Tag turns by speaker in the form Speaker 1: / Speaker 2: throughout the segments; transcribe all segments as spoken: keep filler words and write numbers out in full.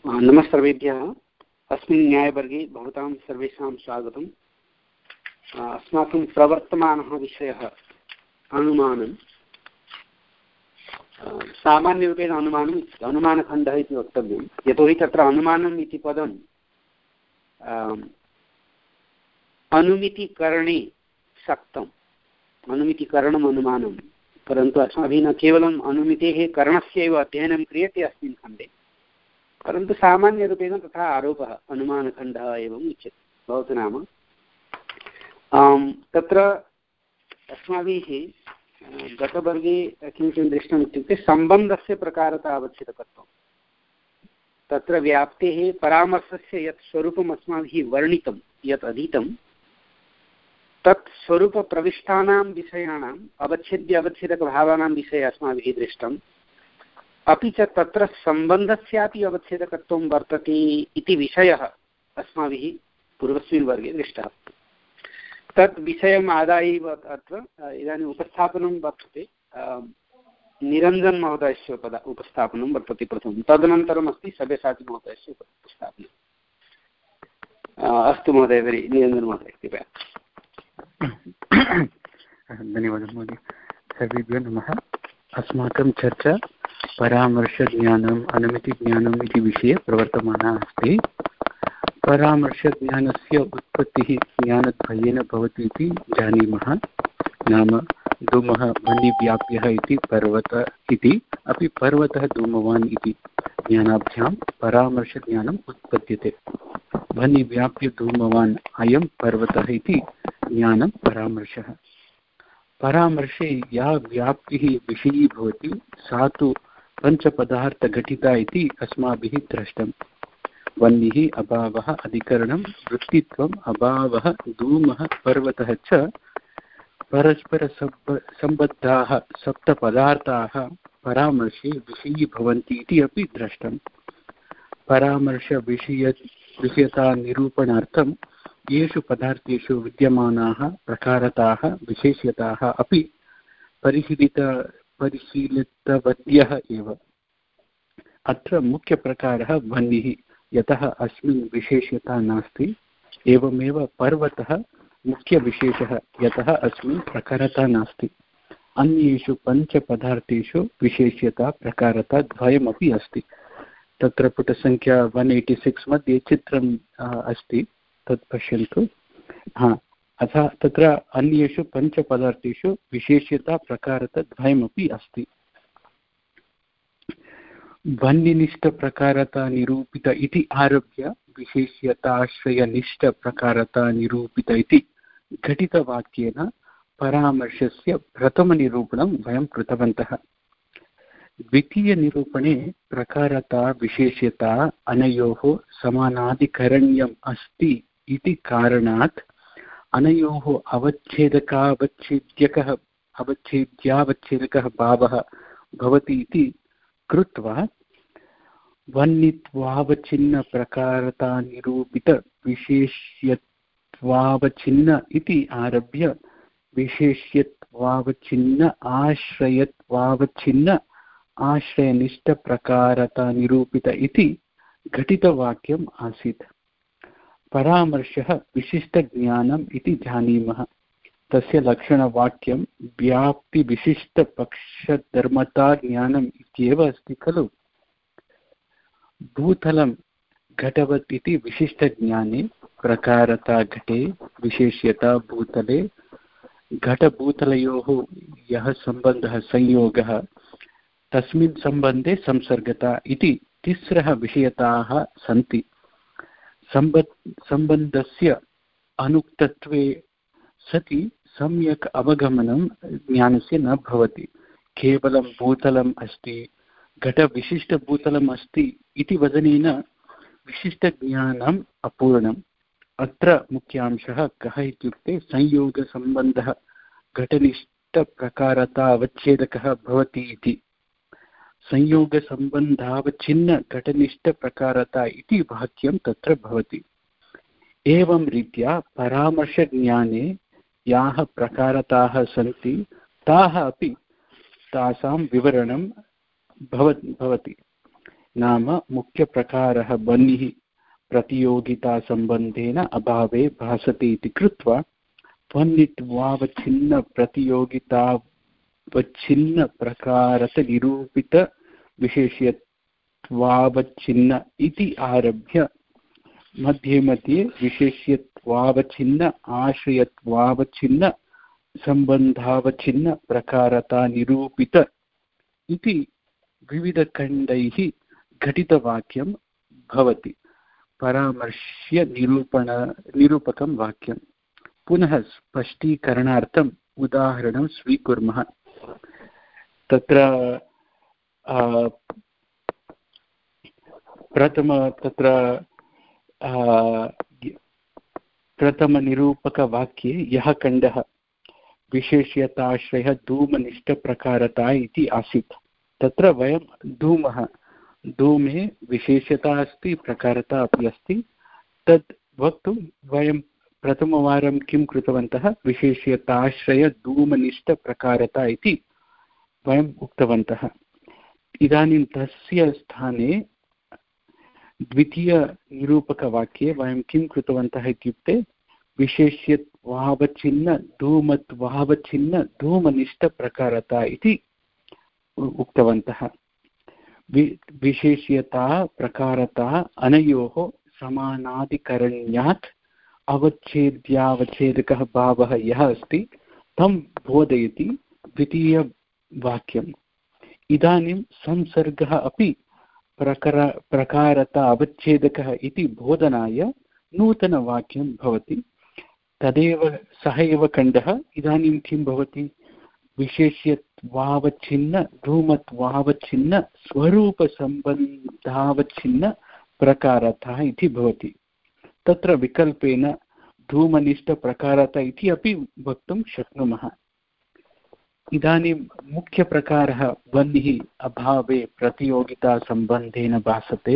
Speaker 1: नमस्सर्वेभ्यः। अस्मिन् न्यायवर्गे भवतां सर्वेषां स्वागतम्। अस्माकं प्रवर्तमानः विषयः अनुमानं। सामान्यरूपेण अनुमानम् अनुमानखण्डः इति वक्तव्यं, यतोहि तत्र अनुमानम् इति पदम् अनुमितिकरणे शक्तम्। अनुमितिकरणम् अनुमानं, परन्तु अस्माभिः न केवलम् अनुमितेः करणस्यैव अध्ययनं क्रियते अस्मिन् खण्डे, परन्तु सामान्यरूपेण तथा आरोपः अनुमानखण्डः एवम् उच्यते। भवतु नाम तत्र अस्माभिः गतवर्गे किं किं दृष्टम् इत्युक्ते सम्बन्धस्य प्रकारता अवच्छेदकत्वं। तत्र व्याप्तेः परामर्शस्य यत् स्वरूपम् अस्माभिः वर्णितं, यत् अधीतं, तत् स्वरूपप्रविष्टानां विषयाणाम् अवच्छेद्य अवच्छेदकभावानां विषये अस्माभिः दृष्टम्। अपि च तत्र सम्बन्धस्यापि अवच्छेदकत्वं वर्तते इति विषयः अस्माभिः पूर्वस्मिन् वर्गे दृष्टः। तत् विषयम् आदाय एव अत्र इदानीम् उपस्थापनं वर्तते। निरञ्जन महोदयस्य पद उपस्थापनं वर्तते प्रथमं, तदनन्तरम् अस्ति सब्यसाची महोदयस्य उपस्थापनम्। अस्तु महोदय, निरञ्जन महोदय कृपया।
Speaker 2: धन्यवादः महोदय। सर्वेभ्यो नमः। अस्माकं चर्चा परामर्शज्ञानम् अनुमितिज्ञानम् इति विषये प्रवर्तमाना अस्ति। परामर्शज्ञानस्य उत्पत्तिः ज्ञानद्वयेन भवति इति जानीमः। नाम धूमः वह्निव्याप्यः इति पर्वत इति, अपि पर्वतः धूमवान् इति ज्ञानाभ्यां परामर्शज्ञानम् उत्पद्यते। वह्निव्याप्य धूमवान् अयं पर्वतः इति ज्ञानं परामर्शः। परामर्शे या व्याप्तिः विषयी भवति सा तु पञ्चपदार्थघटिता इति अस्माभिः दृष्टम्। वह्निः अभावः अधिकरणं वृत्तित्वम् अभावः धूमः पर्वतः च परस्परसम्बद्धाः सप्तपदार्थाः परामर्शे विषयी भवन्ति इति अपि दृष्टम्। परामर्शविषय विषयतानिरूपणार्थं येषु पदार्थेषु विद्यमानाः प्रकारताः विशेष्यताः अपि परिशीलित परिशीलितवत्यः एव। अत्र मुख्यप्रकारः वह्निः, यतः अस्मिन् विशेष्यता नास्ति। एवमेव पर्वतः मुख्यविशेषः, यतः अस्मिन् प्रकारता नास्ति। अन्येषु पञ्चपदार्थेषु विशेष्यता प्रकारता द्वयमपि अस्ति। तत्र पुटसङ्ख्या एक सौ छियासी मध्ये चित्रम् अस्ति, तत् पश्यन्तु। हा अतः तत्र अन्येषु पञ्चपदार्थेषु विशेष्यता प्रकारता द्वयमपि अस्ति। वह्निनिष्ठप्रकारता निरूपित इति आरभ्य विशेष्यताश्रयनिष्ठप्रकारता निरूपित इति घटितवाक्येन परामर्शस्य प्रथमनिरूपणं वयं कृतवन्तः। द्वितीयनिरूपणे प्रकारता विशेष्यता अनयोः समानाधिकरण्यम् अस्ति इति कारणात् अनयोः अवच्छेदकावच्छेद्यकः अवच्छेद्यावच्छेदकः भावः भवति इति कृत्वा वह्नित्वावच्छिन्नप्रकारतानिरूपितविशेष्यत्वावच्छिन्न इति आरभ्य विशेष्यत्वावच्छिन्न आश्रयत्वावच्छिन्न आश्रयनिष्ठप्रकारतानिरूपित इति घटितवाक्यम् आसीत्। परामर्शः विशिष्टज्ञानम् इति जानीमः। तस्य लक्षणवाक्यं व्याप्तिविशिष्टपक्षधर्मता ज्ञानम् इत्येव अस्ति खलु। भूतलं घटवत् इति विशिष्टज्ञाने प्रकारता घटे विशेष्यता भूतले घटभूतलयोः यः सम्बन्धः संयोगः तस्मिन् सम्बन्धे संसर्गता इति तिस्रः विषयताः सन्ति। सम्बन्धस्य अनुक्तत्वे सति सम्यक् अवगमनं ज्ञानस्य न भवति। केवलं भूतलम् अस्ति, घटविशिष्टभूतलम् अस्ति इति वदनेन विशिष्टज्ञानम् अपूर्णम्। अत्र मुख्यांशः कः इत्युक्ते संयोगसम्बन्धः घटनिष्ठप्रकारता अवच्छेदकः भवति इति। संयोगसम्बन्धावच्छिन्न घटनिष्ठप्रकारता इति वाक्यं तत्र भवति। एवं रीत्या परामर्शज्ञाने याः प्रकारताः सन्ति ताः अपि तासां विवरणं भवति। नाम मुख्यप्रकारः बन्निः प्रतियोगितासम्बन्धेन अभावे भासते इति कृत्वा वन्नित्वावच्छिन्नप्रतियोगितावच्छिन्नप्रकारतनिरूपितविशेष्यत्वावच्छिन्न इति आरभ्य मध्ये मध्ये विशेष्यत्वावच्छिन्न आश्रयत्वावच्छिन्न सम्बन्धावच्छिन्न प्रकारता निरूपित इति विविधखण्डैः घटितवाक्यं भवति। परामर्श्य निरूपण निरूपकं वाक्यं। पुनः स्पष्टीकरणार्थम् उदाहरणं स्वीकुर्मः। तत्र प्रथम तत्र प्रथमनिरूपकवाक्ये यः खण्डः विशेष्यताश्रयः धूमनिष्ठप्रकारता इति आसीत्, तत्र वयं धूमः धूमे विशेष्यता अस्ति, प्रकारता अपि अस्ति। तत् वक्तुं वयं प्रथमवारं किं कृतवन्तः, विशेष्यताश्रयधूमनिष्ठप्रकारता इति वयम् उक्तवन्तः। इदानीं तस्य स्थाने द्वितीयनिरूपकवाक्ये वयं किं कृतवन्तः इत्युक्ते विशेष्यत्वावच्छिन्न धूमत्वावच्छिन्न धूमनिष्ठप्रकारता इति उक्तवन्तः। वि विशेष्यता प्रकारता अनयोः समानाधिकरण्यात् अवच्छेद्यावच्छेदकः भावः यः अस्ति तं बोधयति द्वितीयवाक्यम्। इदानीं संसर्गः अपि प्रकार प्रकारता अवच्छेदकः इति बोधनाय नूतनवाक्यं भवति। तदेव सः एव खण्डः इदानीं किं भवति, विशेष्यत्वावच्छिन्न धूमत्वावच्छिन्न स्वरूपसम्बन्धावच्छिन्न प्रकारता इति भवति। तत्र विकल्पेन धूमनिष्ठप्रकारता इति अपि वक्तुं शक्नुमः। इदानीं मुख्यप्रकारः वह्निः अभावे प्रतियोगितासम्बन्धेन भासते।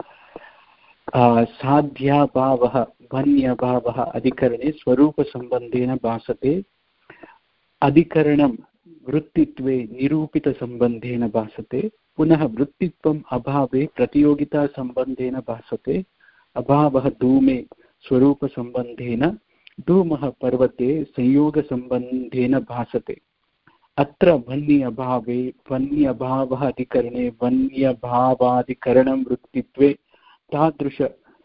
Speaker 2: साध्याभावः वह्न्यभावः अधिकरणे स्वरूपसम्बन्धेन भासते। अधिकरणं वृत्तित्वे निरूपितसम्बन्धेन भासते। पुनः वृत्तित्वम् अभावे प्रतियोगितासम्बन्धेन भासते। अभावः धूमे स्वरूपसम्बन्धेन, धूमः पर्वते संयोगसम्बन्धेन भासते। अत्र वह्नि अभावे वह्न्यभावः अधिकरणे वह्न्यभावाधिकरणं वृत्तित्वे तादृश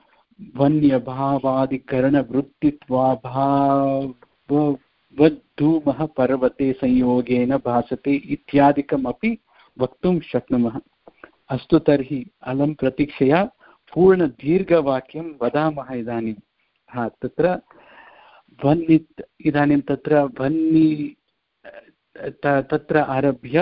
Speaker 2: वह्न्यभावादिकरणवृत्तित्वाभाववद्धूमः पर्वते संयोगेन भासते इत्यादिकमपि वक्तुं शक्नुमः। अस्तु, तर्हि अलं प्रतीक्षया पूर्णदीर्घवाक्यं वदामः इदानीं। हा तत्र वह्नित् इदानीं तत्र वह्नि तत्र आरभ्य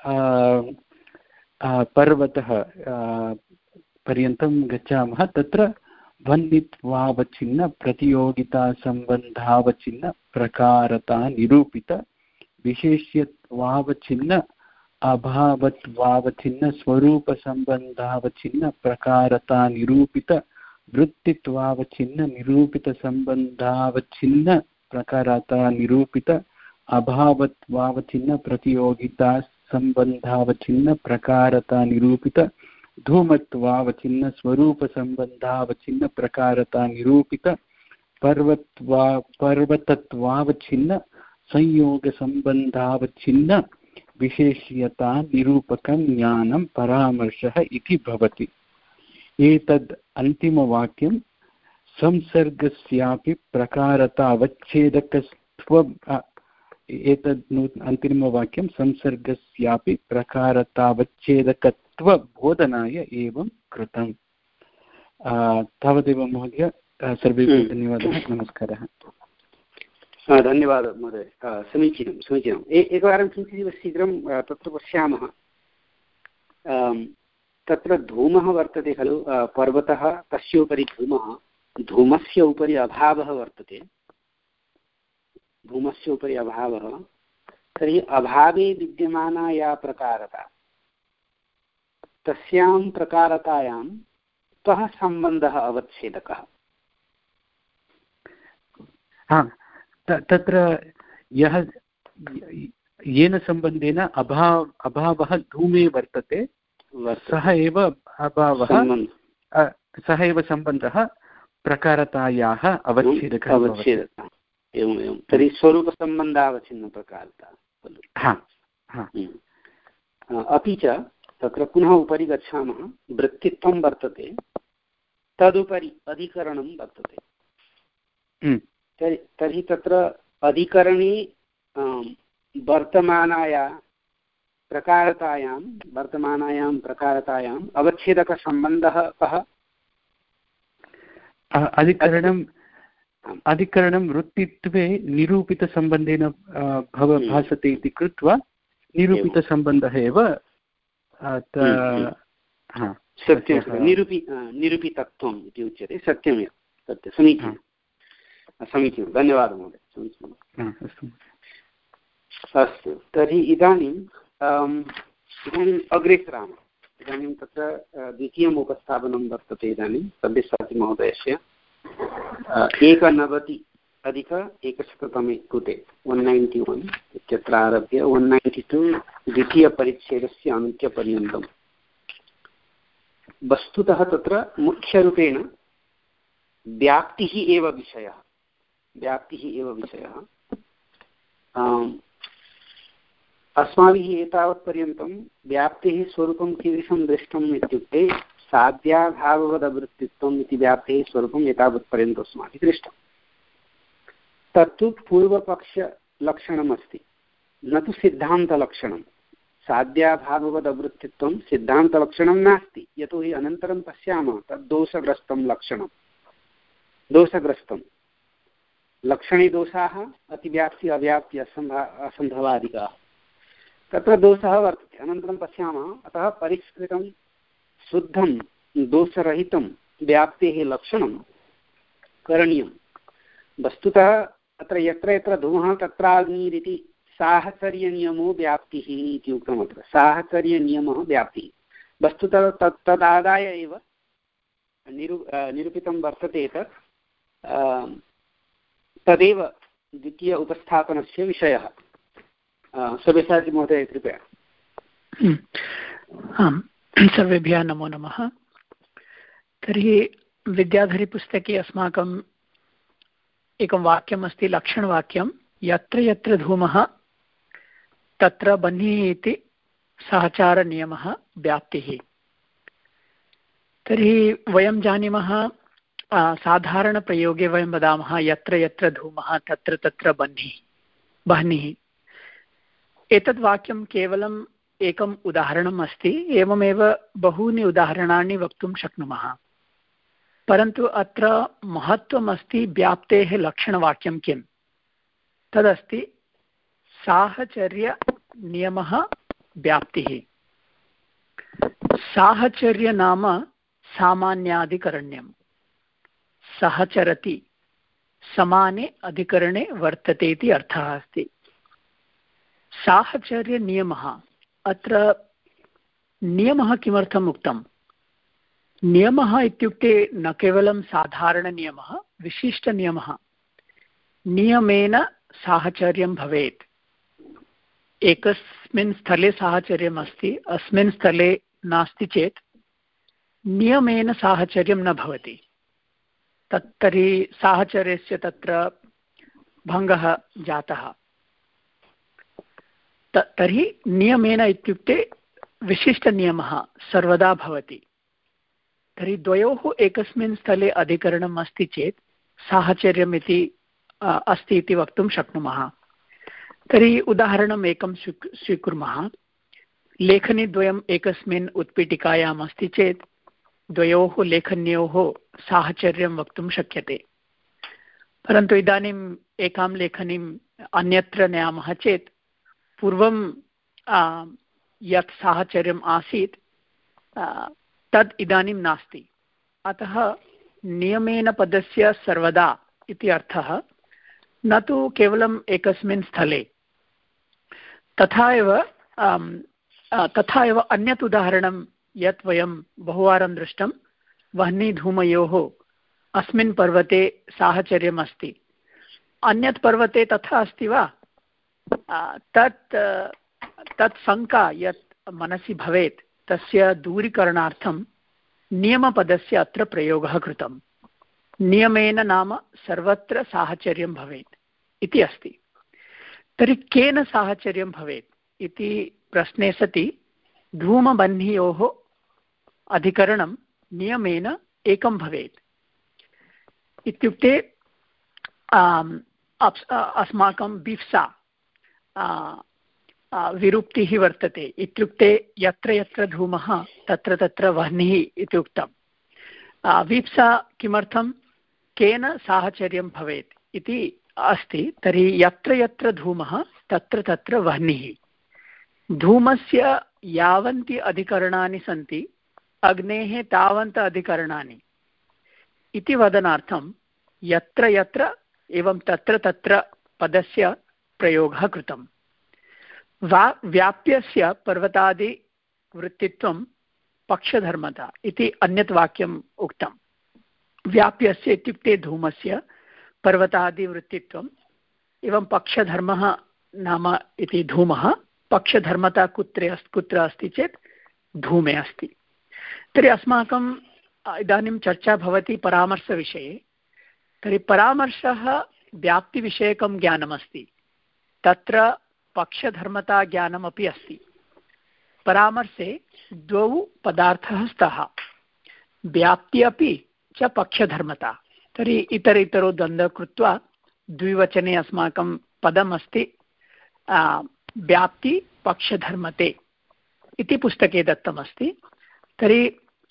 Speaker 2: पर्वतः पर्यन्तं गच्छामः। तत्र वह्नित्वावच्छिन्न प्रतियोगितासम्बन्धावच्छिन्न प्रकारता निरूपित विशेष्यत्वावच्छिन्न अभावत्वावच्छिन्न स्वरूपसम्बन्धावच्छिन्न प्रकारता निरूपित वृत्तित्वावच्छिन्न निरूपितसम्बन्धावच्छिन्न प्रकारता निरूपित अभावत्वावच्छिन्न प्रतियोगिता संबंधावच्छिन्न प्रकारता निरूपित धूमत्वावच्छिन्न स्वरूपसंबंधावच्छिन्न प्रकारता निरूपित पर्वत्वा पर्वतत्वावच्छिन्न संयोगसंबंधावच्छिन्न विशेष्यता निरूपकं ज्ञानं परामर्शः इति भवति। एतद् अन्तिमवाक्यं संसर्गस्यापि प्रकारता अवच्छेदकत्वं एतद् अन्तिमवाक्यं संसर्गस्यापि प्रकारतावच्छेदकत्वबोधनाय एवं कृतम्। तावदेव महोदय, सर्वेभ्यः धन्यवादः, नमस्कारः।
Speaker 1: धन्यवादः महोदय, समीचीनं समीचीनम्। एकवारं किञ्चिदिव शीघ्रं तत्र पश्यामः। तत्र धूमः वर्तते खलु, पर्वतः, तस्योपरि धूमः, धूमस्य उपरि अभावः वर्तते, धूमस्य उपरि अभावः। तर्हि अभावे विद्यमाना या प्रकारता, तस्यां प्रकारतायां कः सम्बन्धः अवच्छेदकः?
Speaker 2: हा, तत्र यः येन सम्बन्धेन अभाव अभावः धूमे वर्तते, सः एव अभावः सः एव सम्बन्धः प्रकारतायाः अवच्छेदकः
Speaker 1: अवच्छेदकः एवम् एवं तर्हि स्वरूपसम्बन्धावच्छिन्नप्रकारता खलु। अपि च तत्र पुनः उपरि गच्छामः वृत्तित्वं वर्तते तदुपरि अधिकरणं वर्तते। तर्हि तर्हि तत्र अधिकरणे वर्तमानाया प्रकारतायां वर्तमानायां प्रकारतायाम् अवच्छेदकसम्बन्धः कः?
Speaker 2: अधिकरणम् अधिकरणं वृत्तित्वे निरूपितसम्बन्धेन भव भासते इति कृत्वा निरूपितसम्बन्धः एव
Speaker 1: सत्यं निरूपि निरूपितत्वम् इति उच्यते। सत्यमेव सत्यं समीचीनं समीचीनं धन्यवादः महोदय समीचीनम्।
Speaker 2: अस्तु
Speaker 1: अस्तु तर्हि इदानीम् इदानीम् अग्रे सरामः। इदानीं तत्र द्वितीयम् उपस्थापनं वर्तते इदानीं सब्यसाचिमहोदयस्य एकनवति अधिक एकशततमे कृते वन् नैन्टि वन् इत्यत्र आरभ्य वन् नैन्टि टु द्वितीयपरिच्छेदस्य अन्त्यपर्यन्तम्। वस्तुतः तत्र मुख्यरूपेण व्याप्तिः एव विषयः व्याप्तिः एव विषयः अस्माभिः एतावत्पर्यन्तं व्याप्तेः स्वरूपं कीदृशं दृष्टम् इत्युक्ते साध्याभाववदवृत्तित्वम् इति व्याप्तेः स्वरूपम् एतावत्पर्यन्तम् अस्माभिः दृष्टम्। तत्तु पूर्वपक्षलक्षणमस्ति न तु सिद्धान्तलक्षणं। साध्याभाववदवृत्तित्वं सिद्धान्तलक्षणं नास्ति यतोहि अनन्तरं पश्यामः तद् दोषग्रस्तं लक्षणं दोषग्रस्तं लक्षणे दोषाः अतिव्याप्ति अव्याप्ति असम्भा असम्भवादिकाः तत्र दोषः वर्तते अनन्तरं पश्यामः। अतः परिष्कृतं शुद्धं दोषरहितं व्याप्तेः लक्षणं करणीयं। वस्तुतः अत्र यत्र यत्र धूमः तत्र अग्निरिति साहचर्यनियमो व्याप्तिः इति उक्तम्। अत्र साहचर्यनियमः व्याप्तिः वस्तुतः तत् तदादाय एव निरू निरूपितं वर्तते तत् तदेव द्वितीय उपस्थापनस्य विषयः। सव्यसाची महोदय कृपया।
Speaker 3: आम् सर्वेभ्यः नमो नमः। तर्हि विद्याधरीपुस्तके अस्माकम् एकं वाक्यमस्ति लक्षणवाक्यं यत्र यत्र धूमः तत्र बह्निः इति सहचारनियमः व्याप्तिः। तर्हि वयं जानीमः साधारणप्रयोगे वयं वदामः यत्र यत्र धूमः तत्र तत्र बह्निः बह्निः। एतद् वाक्यं केवलम् एकम् उदाहरणम् अस्ति। एवमेव बहूनि उदाहरणानि वक्तुं शक्नुमः। परन्तु अत्र महत्त्वम् अस्ति व्याप्तेः लक्षणवाक्यं किं तदस्ति साहचर्यनियमः व्याप्तिः। साहचर्य नाम सामान्याधिकरण्यं सहचरति समाने अधिकरणे वर्तते इति अर्थः अस्ति। साहचर्यनियमः अत्र नियमः किमर्थम् उक्तम्? नियमः इत्युक्ते न केवलं साधारणनियमः विशिष्टनियमः। नियमेन साहचर्यं भवेत्। एकस्मिन् स्थले साहचर्यम् अस्ति अस्मिन् स्थले नास्ति चेत् नियमेन साहचर्यं न भवति। तत् तर्हि साहचर्यस्य तत्र भङ्गः जातः। तर्हि नियमेन इत्युक्ते विशिष्टनियमः सर्वदा भवति। तर्हि द्वयोः एकस्मिन् स्थले अधिकरणम् अस्ति चेत् साहचर्यम् इति अस्ति इति वक्तुं शक्नुमः। तर्हि उदाहरणम् एकं स्वीकुर्मः। लेखनीद्वयम् एकस्मिन् उत्पीठिकायाम् अस्ति चेत् द्वयोः लेखन्योः साहचर्यं वक्तुं शक्यते। परन्तु इदानीम् एकां लेखनीम् अन्यत्र नयामः चेत् पूर्वं यत् साहचर्यम् आसीत् तद् इदानीं नास्ति। अतः नियमेन पदस्य सर्वदा इति अर्थः न तु केवलम् एकस्मिन् स्थले। तथा एव तथा एव अन्यत् उदाहरणं यत् वयं बहुवारं दृष्टं वह्निधूमयोः अस्मिन् पर्वते साहचर्यम् अस्ति। अन्यत् पर्वते तथा अस्ति वा? तत् तत् शङ्का यत् मनसि भवेत् तस्य दूरीकरणार्थं नियमपदस्य अत्र प्रयोगः कृतम्। नियमेन नाम सर्वत्र साहचर्यं भवेत् इति अस्ति। तर्हि केन साहचर्यं भवेत् इति प्रश्ने सति धूमबह्नियोः अधिकरणं नियमेन एकं भवेत्। इत्युक्ते अस्माकं बिप्सा विरुक्तिः वर्तते। इत्युक्ते यत्र यत्र धूमः तत्र तत्र वह्निः इति उक्तं। विप्सा किमर्थं केन साहचर्यं भवेत् इति अस्ति। तर्हि यत्र यत्र धूमः तत्र तत्र वह्निः। धूमस्य यावन्ति अधिकरणानि सन्ति अग्नेः तावन्त अधिकरणानि इति वदनार्थं यत्र यत्र एवं तत्र तत्र पदस्य प्रयोगः कृतम्। वा व्याप्यस्य पर्वतादिवृत्तित्वं पक्षधर्मता इति अन्यत् वाक्यम् उक्तं। व्याप्यस्य इत्युक्ते धूमस्य, पर्वतादिवृत्तित्वम् एवं पक्षधर्मः नाम इति धूमः। पक्षधर्मता कुत्र अस्ति कुत्र अस्ति चेत् धूमे अस्ति। तर्हि अस्माकं इदानीं चर्चा भवति परामर्शविषये। तर्हि परामर्शः व्याप्तिविषयकं ज्ञानमस्ति, तत्र पक्षधर्मताज्ञानमपि अस्ति। परामर्शे द्वौ पदार्थः स्तः, व्याप्ति अपि च पक्षधर्मता। तर्हि इतर इतरो द्वन्द्वं कृत्वा द्विवचने अस्माकं पदमस्ति व्याप्ति पक्षधर्मते इति पुस्तके दत्तमस्ति। तर्हि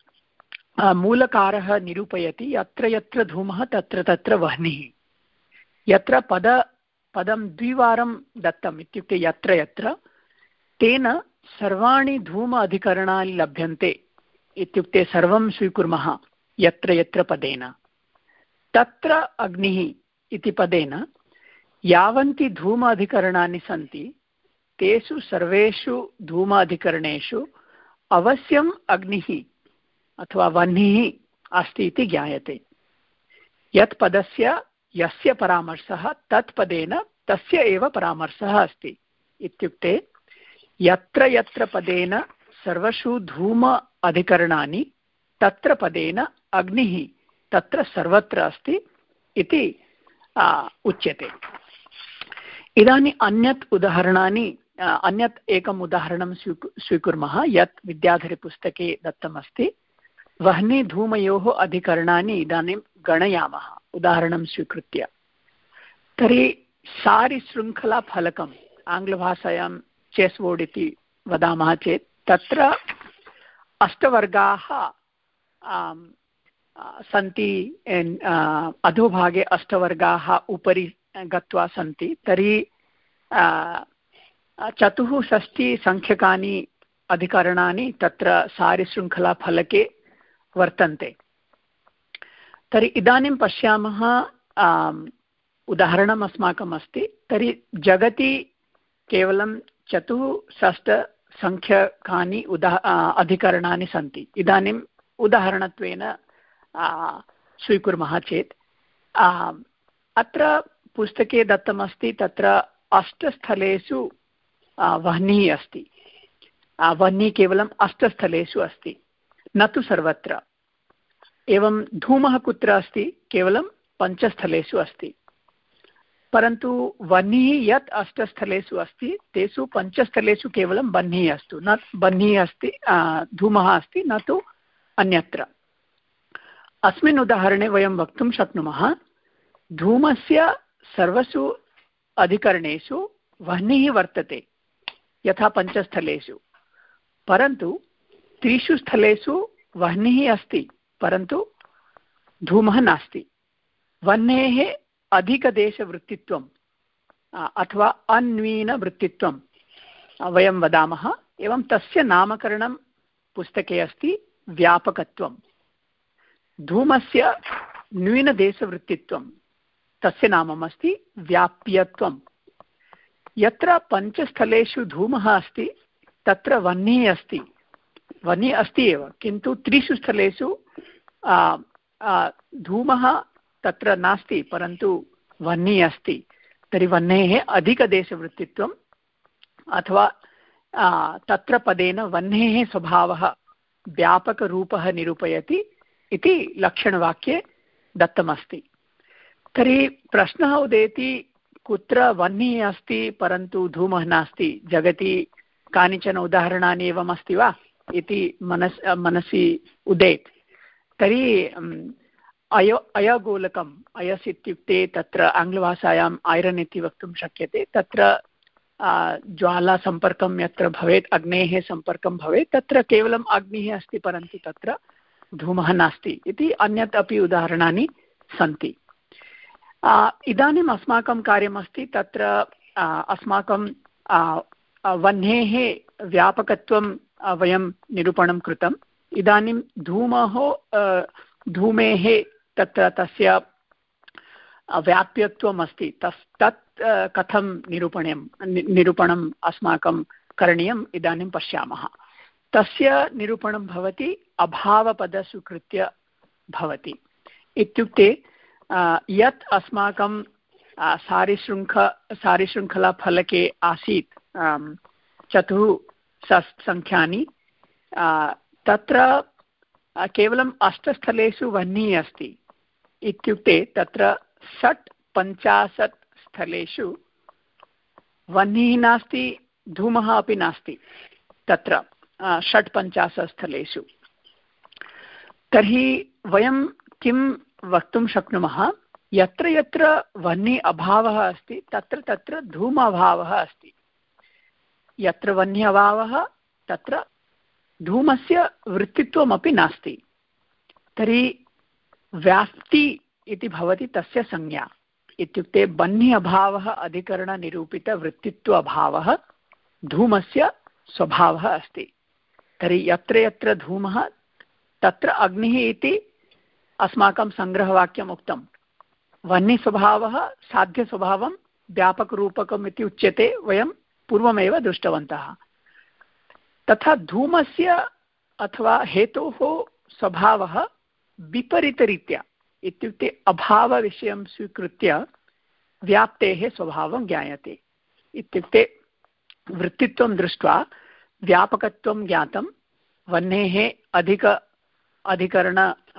Speaker 3: मूलकारः निरूपयति यत्र यत्र धूमः तत्र तत्र वह्निः। यत्र पद पदं द्विवारं दत्तम् इत्युक्ते यत्र यत्र, तेन सर्वाणि धूम अधिकरणानि लभ्यन्ते इत्युक्ते सर्वं स्वीकुर्मः यत्र यत्र पदेन। तत्र अग्निः इति पदेन यावन्ति धूम अधिकरणानि सन्ति तेषु सर्वेषु धूम अधिकरणेषु अवश्यम् अग्निः अथवा वह्निः अस्ति इति ज्ञायते। यत् पदस्य यस्य परामर्शः तत् पदेन तस्य एव परामर्शः अस्ति। इत्युक्ते यत्र यत्र पदेन सर्वषु धूम अधिकरणानि तत्र पदेन अग्निः तत्र सर्वत्र अस्ति इति उच्यते। इदानीम् अन्यत् उदाहरणानि अन्यत् एकम् उदाहरणं स्वीकु स्वीकुर्मः यत् विद्याधरीपुस्तके दत्तमस्ति। वह्निधूमयोः अधिकरणानि इदानीं गणयामः उदाहरणं स्वीकृत्य। तर्हि सारिशृङ्खलाफलकम् आङ्ग्लभाषायां चेस् बोर्ड् इति वदामः चेत् तत्र अष्टवर्गाः सन्ति। अधोभागे अष्टवर्गाः उपरि गत्वा सन्ति। तर्हि चतुःषष्टिसङ्ख्यकानि अधिकरणानि तत्र सारिशृङ्खलाफलके वर्तन्ते। तर्हि इदानीं पश्यामः उदाहरणम् अस्माकम् अस्ति। तर्हि जगति केवलं चतुःषष्टिसङ्ख्यकानि उदा अधिकरणानि सन्ति। इदानीम् उदाहरणत्वेन स्वीकुर्मः चेत् अत्र पुस्तके दत्तमस्ति तत्र अष्टस्थलेषु वह्निः अस्ति। वह्निः केवलम् अष्टस्थलेषु अस्ति, न तु सर्वत्र। एवं धूमः कुत्र अस्ति? केवलं पञ्चस्थलेषु अस्ति। परन्तु वह्निः यत् अष्टस्थलेषु अस्ति तेषु पञ्चस्थलेषु केवलं वह्निः अस्तु न वह्निः अस्ति, धूमः अस्ति, न तु अन्यत्र। अस्मिन् उदाहरणे वयं वक्तुं शक्नुमः धूमस्य सर्वसु अधिकरणेषु वह्निः वर्तते यथा पञ्चस्थलेषु, परन्तु त्रिषु स्थलेषु वह्निः अस्ति परन्तु धूमः नास्ति। वह्नेः अधिकदेशवृत्तित्वम् अथवा अन्वीनवृत्तित्वं वयं वदामः। एवं तस्य नामकरणं पुस्तके अस्ति व्यापकत्वं। धूमस्य न्यूनदेशवृत्तित्वं तस्य नाममस्ति व्याप्यत्वं। यत्र पञ्चस्थलेषु धूमः अस्ति तत्र वह्निः अस्ति, वह्निः अस्ति एव, किन्तु त्रिषु स्थलेषु धूमः तत्र नास्ति परन्तु वह्निः अस्ति। तर्हि वह्नेः अधिकदेशवृत्तित्वम् अथवा तत्र पदेन वह्नेः स्वभावः व्यापकरूपः निरूपयति इति लक्षणवाक्ये दत्तमस्ति। तर्हि प्रश्नः उदेति कुत्र वह्निः अस्ति परन्तु धूमः नास्ति, जगति कानिचन उदाहरणानि एवम् अस्ति वा इति मनस् मनसि उदेत्। तर्हि अयो अयगोलकम्, अयस् इत्युक्ते तत्र आङ्ग्लभाषायाम् ऐरन् इति वक्तुं शक्यते। तत्र ज्वालासम्पर्कं यत्र भवेत्, अग्नेः सम्पर्कं भवेत्, तत्र केवलम् अग्निः अस्ति परन्तु तत्र धूमः नास्ति इति अन्यत् अपि उदाहरणानि सन्ति। इदानीम् अस्माकं कार्यमस्ति तत्र अस्माकं वह्नेः व्यापकत्वं वयं निरूपणं कृतम्। इदानीं धूमः धूमेः तत्र तस्य व्याप्यत्वम् अस्ति, तस् तत् कथं निरूपणं निरूपणम् अस्माकं करणीयम् इदानीं पश्यामः। तस्य निरूपणं भवति अभावपदं स्वीकृत्य भवति। इत्युक्ते यत् अस्माकं सारिशृङ्ख सारिशृङ्खलाफलके आसीत् चतुः सङ्ख्यानि, तत्र केवलम् अष्टस्थलेषु वह्निः अस्ति। इत्युक्ते तत्र षट् पञ्चाशत् स्थलेषु वह्निः नास्ति, धूमः अपि नास्ति तत्र षट् पञ्चाशत् स्थलेषु। तर्हि वयं किं वक्तुं शक्नुमः, यत्र यत्र वह्नि अभावः अस्ति तत्र तत्र धूम अभावः अस्ति। यत्र वह्नि अभावः तत्र धूमस्य वृत्तित्वमपि नास्ति। तर्हि व्याप्ति इति भवति तस्य संज्ञा। इत्युक्ते वह्नि अभावः अधिकरणनिरूपितवृत्तित्व अभावः धूमस्य स्वभावः अस्ति। तर्हि यत्र यत्र धूमः तत्र अग्निः इति अस्माकं सङ्ग्रहवाक्यम् उक्तं। वह्निस्वभावः साध्यस्वभावं व्यापकरूपकम् इति उच्यते, वयं पूर्वमेव दृष्टवन्तः। तथा धूमस्य अथवा हेतोः स्वभावः विपरीतरीत्या, इत्युक्ते अभावविषयं स्वीकृत्य व्याप्तेः स्वभावं ज्ञायते। इत्युक्ते वृत्तित्वं दृष्ट्वा व्यापकत्वं ज्ञातं, वह्नेः अधिक अधिकरण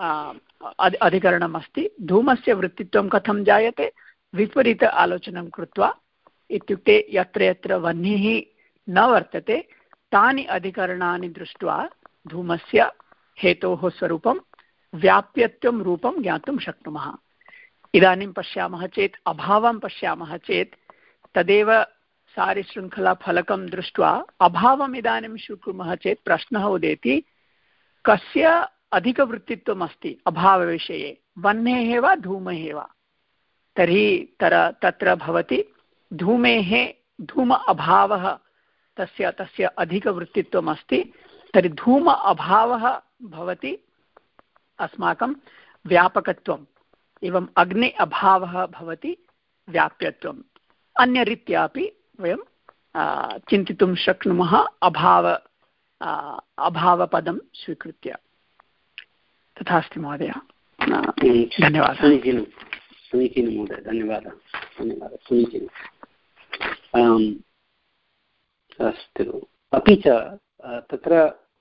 Speaker 3: अधिकरणम् अस्ति। धूमस्य वृत्तित्वं कथं जायते, विपरीत आलोचनं कृत्वा। इत्युक्ते यत्र यत्र वह्निः न वर्तते तानि अधिकरणानि दृष्ट्वा धूमस्य हेतोः स्वरूपं व्याप्यत्वं रूपं ज्ञातुं शक्नुमः। इदानीं पश्यामः चेत्, अभावं पश्यामः चेत् तदेव सारिशृङ्खलाफलकं दृष्ट्वा अभावम् इदानीं स्वीकुर्मः चेत् प्रश्नः उदेति, कस्य अधिकवृत्तित्वम् अस्ति अभावविषये, वह्नेः वा धूमेः वा? तर्हि तर तत्र भवति धूमेः धूम अभावः, तस्य तस्य अधिकवृत्तित्वम् अस्ति। तर्हि धूम अभावः भवति अस्माकं व्यापकत्वम्, एवम् अग्नि अभावः भवति व्याप्यत्वम्। अन्यरीत्या अपि वयं चिन्तितुं शक्नुमः अभाव अभावपदं स्वीकृत्य। तथा अस्ति महोदय। धन्यवादः।
Speaker 1: समीचीनं समीचीनं महोदय, धन्यवादः धन्यवादः समीचीनम्। अस्तु, अपि च तत्र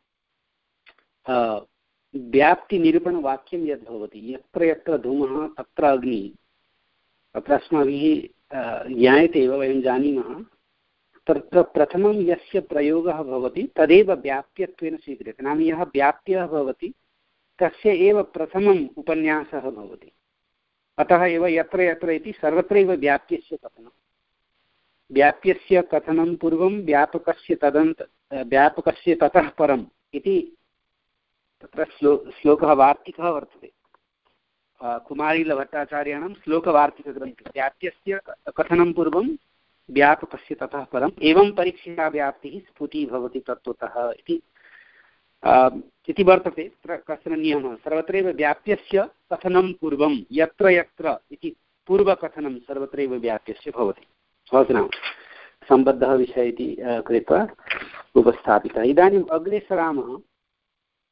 Speaker 1: व्याप्तिनिरूपणवाक्यं यद् भवति, यत्र यत्र धूमः तत्र अग्निः, तत्र अस्माभिः ज्ञायते एव, वयं जानीमः। तत्र प्रथमं यस्य प्रयोगः भवति तदेव व्याप्यत्वेन स्वीक्रियते। नाम यः व्याप्यः भवति तस्य एव प्रथमम् उपन्यासः भवति। अतः एव यत्र यत्र इति सर्वत्रैव व्याप्यस्य कथनं व्याप्यस्य कथनं पूर्वं व्यापकस्य तदन्त व्यापकस्य ततः परम् इति तत्र श्लो श्लोकः वार्तिकः वर्तते। कुमारीलभट्टाचार्याणां श्लोकवार्तिकग्रन्थे व्याप्यस्य कथनं पूर्वं व्यापकस्य ततः परम् एवं परीक्षिता व्याप्तिः स्फुटी भवति तत्त्वतः इति इति वर्तते। तत्र कश्चन नियमः, सर्वत्रैव व्याप्यस्य कथनं पूर्वं, यत्र यत्र इति पूर्वकथनं सर्वत्रैव व्याप्यस्य भवति। भवतु नाम सम्बद्धः विषयः इति कृत्वा उपस्थापितः। इदानीम् अग्रे सरामः।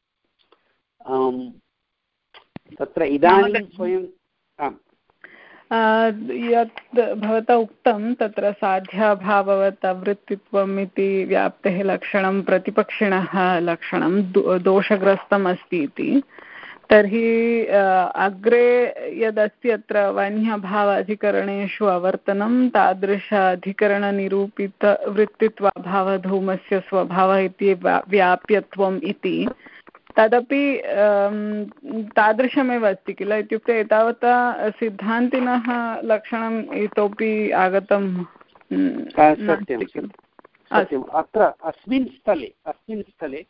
Speaker 1: तत्र इदानीं स्वयं
Speaker 4: यत् भवता उक्तं तत्र साध्याभाववत् अवृत्तित्वम् इति व्याप्तेः लक्षणं प्रतिपक्षिणः लक्षणं दोषग्रस्तम् अस्ति इति, तर्हि अग्रे यदस्ति अत्र वह्न्यभावाधिकरणेषु अवर्तनं तादृश अधिकरणनिरूपितवृत्तित्वाभावधूमस्य स्वभावः इति व्याप्यत्वम् इति, तदपि तादृशमेव अस्ति किल? इत्युक्ते एतावता सिद्धान्तिनः लक्षणम् इतोपि आगतं।
Speaker 1: सत्यं सत्यम्। अत्र अस्मिन् स्थले अस्मिन् स्थले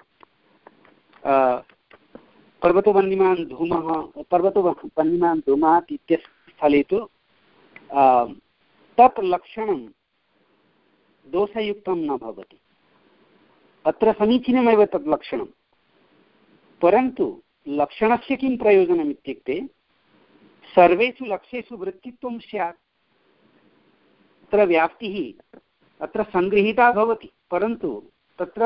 Speaker 1: पर्वतवह्निमान् धूमः पर्वतवह्निमान् धूमात् इत्यस्य स्थले तु तत् लक्षणं दोषयुक्तं न भवति। अत्र समीचीनमेव तत् लक्षणं, परन्तु लक्षणस्य किं प्रयोजनम् इत्युक्ते सर्वेषु लक्ष्येषु वृत्तित्वं स्यात्। तत्र व्याप्तिः अत्र सङ्गृहीता भवति, परन्तु तत्र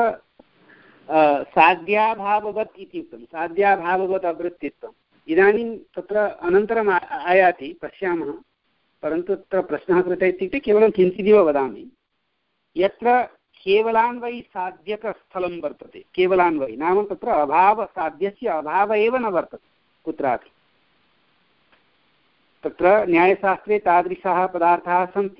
Speaker 1: साध्याभाववत् इति उक्तं, साध्याभाववत् अवृत्तित्वम्। इदानीं तत्र अनन्तरम् आयाति, पश्यामः। परन्तु तत्र प्रश्नः कृतः इत्युक्ते केवलं किञ्चिदेव वदामि। यत्र केवलान्वयि साध्यकस्थलं वर्तते, केवलान्वयि नाम तत्र अभावसाध्यस्य अभावः एव न वर्तते कुत्रापि। तत्र न्यायशास्त्रे तादृशाः पदार्थाः सन्ति,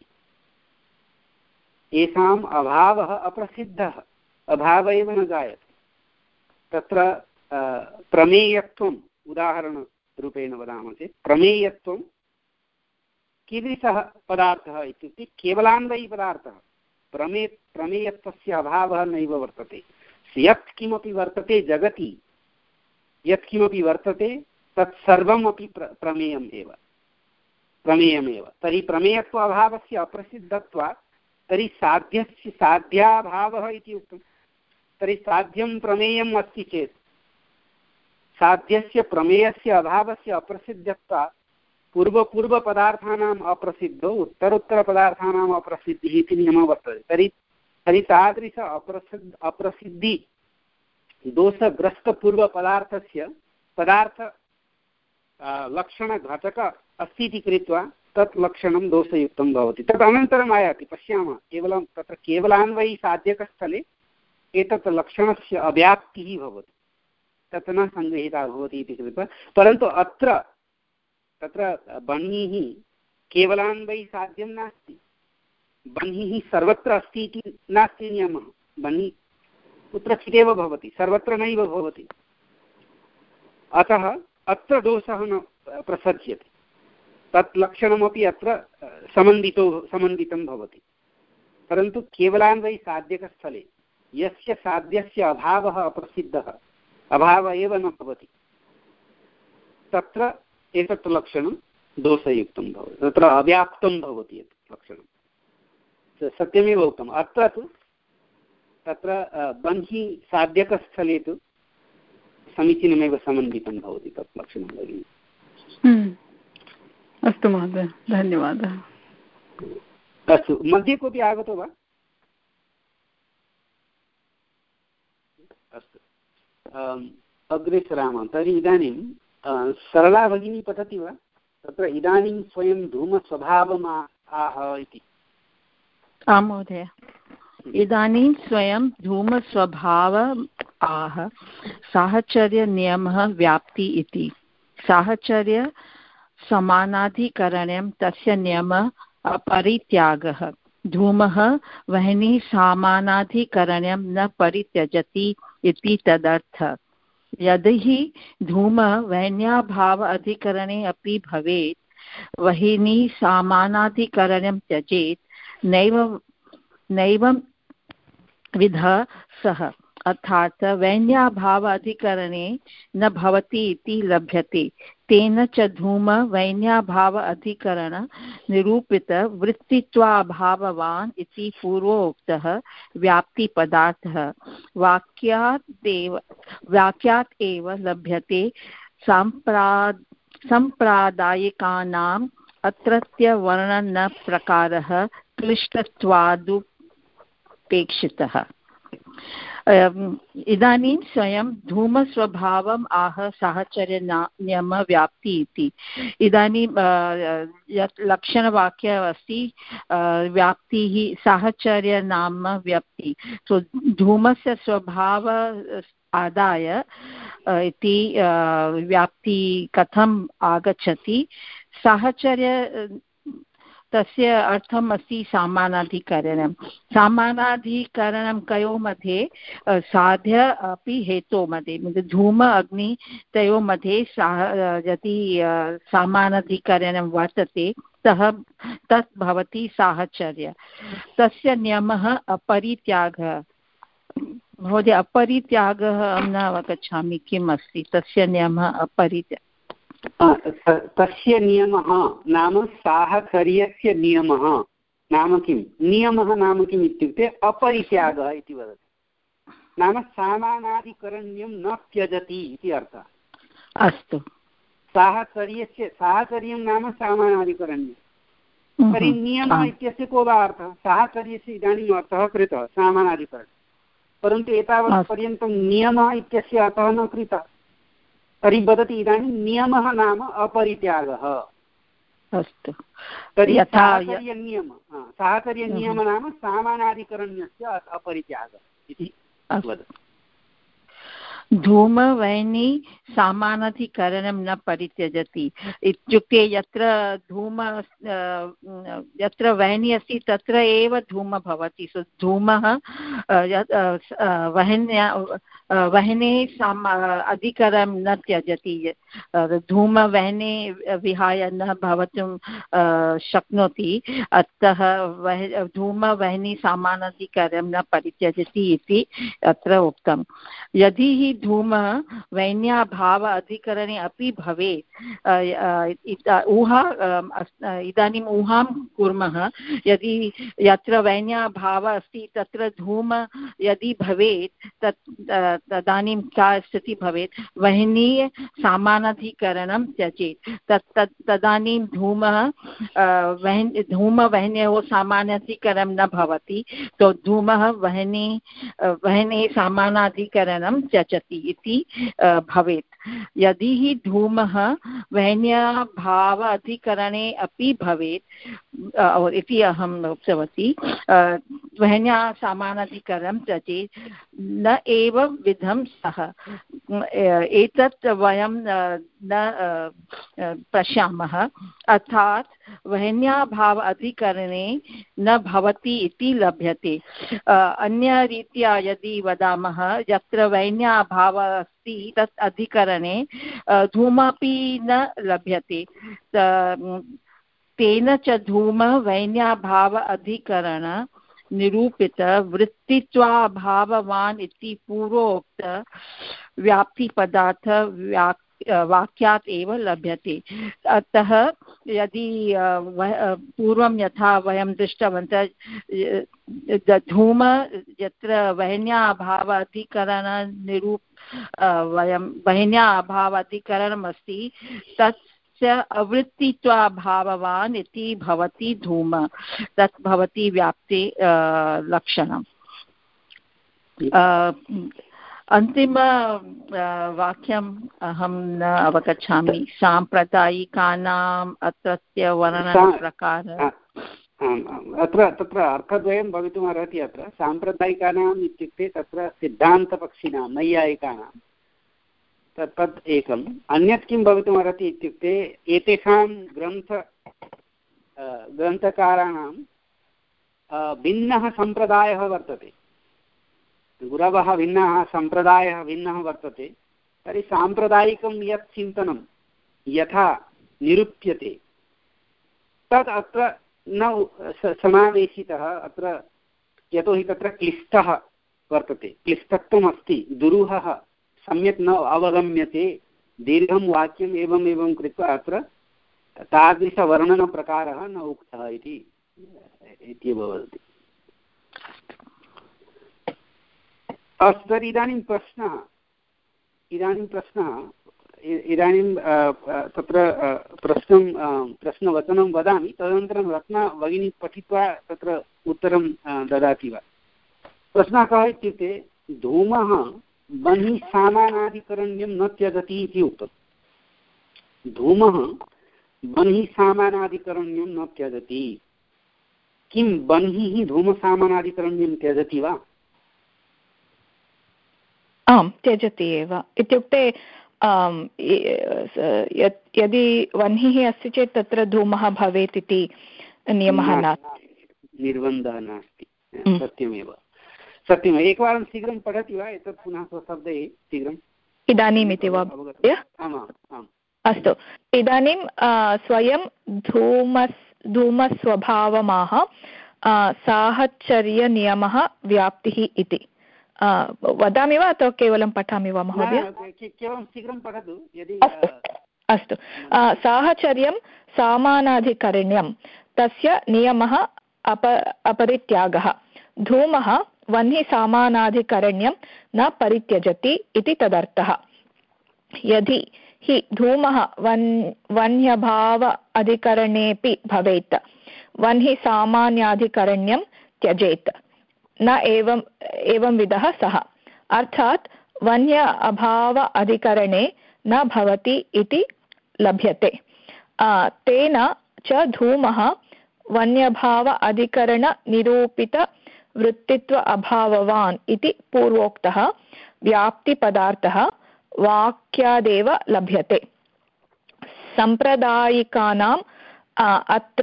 Speaker 1: येषाम् अभावः अप्रसिद्धः, अभावः एव न जायते। तत्र प्रमेयत्वम् उदाहरणरूपेण वदामः चेत् प्रमेयत्वं कीदृशः पदार्थः इत्युक्ते केवलान्वयि पदार्थः। प्रमे प्रमेयत्वस्य अभावः नैव वर्तते। यत् किमपि वर्तते जगति, यत् किमपि वर्तते तत् सर्वमपि प्र प्रमेयम् एव प्रमेयमेव। तर्हि प्रमेयत्व अभावस्य अप्रसिद्धत्वात् तर्हि साध्यस्य साध्याभावः इति उक्तं। तर्हि साध्यं प्रमेयम् अस्ति चेत् साध्यस्य प्रमेयस्य अभावस्य अप्रसिद्धत्वात् पूर्वपूर्वपदार्थानाम् अप्रसिद्धौ उत्तरोत्तरपदार्थानाम् अप्रसिद्धिः इति नियमः वर्तते। तर्हि तर्हि तादृश अप्रसिद्ध अप्रसिद्धि दोषग्रस्तपूर्वपदार्थस्य पदार्थ लक्षणघटक अस्ति इति कृत्वा तत् लक्षणं दोषयुक्तं भवति। तद् अनन्तरम् आयाति, पश्यामः। केवलं तत्र केवलान्वयि साध्यकस्थले एतत् लक्षणस्य अव्याप्तिः भवति, तत् न सङ्गृहीता भवति इति कृत्वा। परन्तु अत्र तत्र बह्निः केवलान्वयि साध्यं नास्ति, बह्निः सर्वत्र अस्ति इति नास्ति नियमः। बह्निः कुत्रचिदेव भवति, सर्वत्र नैव भवति। अतः अत्र दोषः न प्रसज्यते। तत् लक्षणमपि अत्र समन्वितो समन्वितं भवति। परन्तु केवलान्वयि साध्यकस्थले यस्य साध्यस्य अभावः अप्रसिद्धः, अभावः एव न भवति, तत्र एतत् लक्षणं दोषयुक्तं भवति, तत्र अव्याप्तं भवति एतत् लक्षणं। सत्यमेव उक्तम्। अत्र तु तत्र बह्नि साध्यकस्थले तु समीचीनमेव समन्वितं भवति तत् लक्षणं भगिनि।
Speaker 4: अस्तु महोदय, धन्यवादः।
Speaker 1: अस्तु, मध्ये कोऽपि आगतो वा? अस्तु, अग्रे सरामः। तर्हि इदानीं सरला भगिनी पठति वा? तत्र इदानीं स्वयं धूमस्वभावम् आह इति।
Speaker 5: आं महोदय। इदानीं स्वयं धूमस्वभाव आह साहचर्यनियमः व्याप्ति इति। साहचर्य समानाधिकरणं तस्य नियमः अपरित्यागः। धूमः वह्निः समानाधिकरणं न परित्यजति इति तदर्थः। यदि धूमः वह्न्याभाव अधिकरणे अपि भवेत्, वह्निः समानाधिकरणं त्यजेत्, नैव नैवं विधः सः, अर्थात् वह्न्याभाव अधिकरणे न भवति इति लभ्यते। तेन च धूम वह्न्याभाव अधिकरण निरूपित वृत्तित्वाभाववान् इति पूर्वोक्तः व्याप्तिपदार्थः वाक्यात् एव वाक्यात् एव लभ्यते। सम्प्रा सम्प्रादायिकानाम् अत्रत्य वर्णन प्रकारः क्लिष्टत्वादुपेक्षितः। इदानीं स्वयं धूमस्वभावम् आह साहचर्यनियमव्याप्ति इति। इदानीं यत् लक्षणवाक्य अस्ति व्याप्तिः साहचर्यनाम व्याप्ति, सो धूमस्य स्वभाव आदाय इति व्याप्ति कथम् आगच्छति? साहचर्य तस्य अर्थम् अस्ति समानाधिकरणं। समानाधिकरणं कयोः मध्ये? साध्य अपि हेतोः मध्ये। धूम अग्नि तयोः मध्ये साह यदि समानाधिकरणं वर्तते तः तत् भवति साहचर्य। तस्य नियमः अपरित्यागः। महोदय, अपरित्यागः अहं न अवगच्छामि किम् अस्ति तस्य नियमः अपरित्यागः।
Speaker 1: तस्य नियमः नाम साहचर्यस्य नियमः नाम किं? नियमः नाम किम् इत्युक्ते अपरित्यागः इति वदति। नाम समानाधिकरण्यं न त्यजति इति अर्थः।
Speaker 5: अस्तु।
Speaker 1: साहचर्यस्य साहचर्यं नाम समानाधिकरण्यं। तर्हि नियमः इत्यस्य को वा अर्थः? साहचर्यस्य इदानीम् अर्थः कृतः समानाधिकरणं, परन्तु एतावत् पर्यन्तं नियमः इत्यस्य अर्थः न कृतः। तर्हि वदति इदानीं नियमः नाम अपरित्यागः।
Speaker 5: अस्तु।
Speaker 1: तर्हि साहचर्यनियमः साहचर्यनियमः नाम समानाधिकरण्यस्य अपरित्यागः इति वदति।
Speaker 5: धूमवह्नि समानाधिकरणं न परित्यजति इत्युक्ते यत्र धूम यत्र वह्नि अस्ति तत्र एव धूम भवति। सो धूमः वह्न्या वह्ने साम अधिकरणं न त्यजति। धूमवह्ने विहाय न भवितुं शक्नोति, अतः धूमवह्नि समानाधिकरणं न परित्यजति इति अत्र उक्तं। यदि हि धूमः वह्न्याभाव अधिकरणे अपि भवेत्, ऊहा इदानीम् ऊहां कुर्मः, यदि यत्र वह्न्याभावः अस्ति तत्र धूम यदि भवेत् तत् तदानीं का स्थितिः भवेत्? वह्नि समानाधिकरणं त्यजेत्। तत् तदानीं धूमः वह्न् धूमवह्न्योः समानाधिकरणं न भवति, तो धूमः वह्नि वह्ने समानाधिकरणं त्यजति इति भवेत्। यदि हि धूमः वह्न्याभाव अधिकरणे अपि भवेत् इति अहम् उक्तवती, वह्न्या समानाधिकरणं त्यजेत् न एव विधं सः। एतत् वयं न पश्यामः, अर्थात् वह्न्याभाव अधिकरणे न भवति इति लभ्यते। अन्यरीत्या यदि वदामः, यत्र वह्न्याभावः अस्ति तत् अधिकरणे धूमपि न लभ्यते, तेन च धूम वह्न्याभाव अधिकरण निरूपित वृत्तित्वाभाववान् इति पूर्वोक्त व्याप्तिपदार्थ व्याक् वाक्यात् एव लभ्यते। अतः यदि पूर्वं यथा वयं दृष्टवन्तः, धूम यत्र वह्न्याभाव अधिकरण निरूप वयं वह्न्याभाव अधिकरणम् अस्ति तस्य अवृत्तित्वाभाववान् इति भवति धूम। तत् भवति व्याप्ति लक्षणम्। अन्तिम वाक्यम् अहं न अवगच्छामि। साम्प्रदायिकानाम् अत्रत्य वर्णनप्रकारः।
Speaker 1: अत्र तत्र अर्थद्वयं भवितुमर्हति। अत्र साम्प्रदायिकानाम् इत्युक्ते तत्र सिद्धान्तपक्षिणां नैयायिकानां तत् तत् एकम्। अन्यत् किं भवितुमर्हति इत्युक्ते एतेषां ग्रन्थ ग्रन्थकाराणां भिन्नः सम्प्रदायः वर्तते। गुरवः भिन्नः, सम्प्रदायः भिन्नः वर्तते। तर्हि साम्प्रदायिकं यत् चिन्तनं यथा निरूप्यते तत् अत्र न समावेशितः। अत्र यतोहि तत्र क्लिष्टः वर्तते, क्लिष्टत्वम् अस्ति, दुरूहः सम्यक् न अवगम्यते, दीर्घं वाक्यम् एवम् एवं कृत्वा अत्र तादृशवर्णनप्रकारः न उक्तः इति इत्येव वदति। अस्तु, तर्हि इदानीं प्रश्नः इदानीं प्रश्नः इदानीं तत्र प्रश्नं प्रश्नवचनं वदामि, तदनन्तरं रत्ना भगिनी पठित्वा तत्र उत्तरं ददाति वा। प्रश्नः कः इत्युक्ते, धूमः बन्हि सामानाधिकरण्यं न त्यजति इति उक्तम्। धूमः बन्हि सामानाधिकरण्यं न त्यजति। किं बन्हिः धूमसामानाधिकरण्यं त्यजति वा?
Speaker 5: आम्, त्यजति एव। इत्युक्ते यदि वह्निः अस्ति चेत् तत्र धूमः भवेत् इति नियमः नास्ति, निर्बन्धः
Speaker 1: नास्ति। सत्यमेव, सत्यमेव। एकवारं शीघ्रं पठति वा एतत् पुनः स्वशब्दैः शीघ्रम्?
Speaker 5: इदानीमिति वा? अस्तु, इदानीं स्वयं धूमस् धूमस्वभावमाह साहचर्यनियमः व्याप्तिः इति वदामि वा अथवा केवलं पठामि वा महोदय?
Speaker 1: केवलं शीघ्रं पठतु यदि।
Speaker 5: अस्तु, साहचर्यं सामानाधिकरण्यं तस्य नियमः अप अपरित्यागः। धूमः वह्नि सामानाधिकरण्यं न परित्यजति इति तदर्थः। यदि हि धूमः वन् वह्न्यभाव अधिकरणेऽपि भवेत्, वह्नि सामान्याधिकरण्यं त्यजेत्, न एवं एवं विधः सः। अर्थात् वह्न्य अभाव अधिकरणे न भवति इति लभ्यते। तेन च धूमः वह्न्यभाव अधिकरणनिरूपितवृत्तित्व अभाववान् इति पूर्वोक्तः व्याप्तिपदार्थः वाक्यादेव लभ्यते। सम्प्रदायिकानाम् अत्र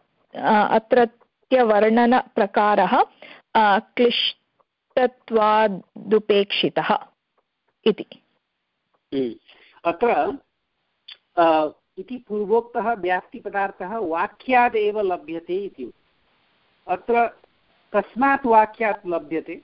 Speaker 5: अत्रत्यवर्णनप्रकारः क्लिष्टत्वादुपेक्षितः इति।
Speaker 1: अत्र इति पूर्वोक्तः व्याप्तिपदार्थः वाक्यादेव लभ्यते इति। अत्र कस्मात् वाक्यात् लभ्यते?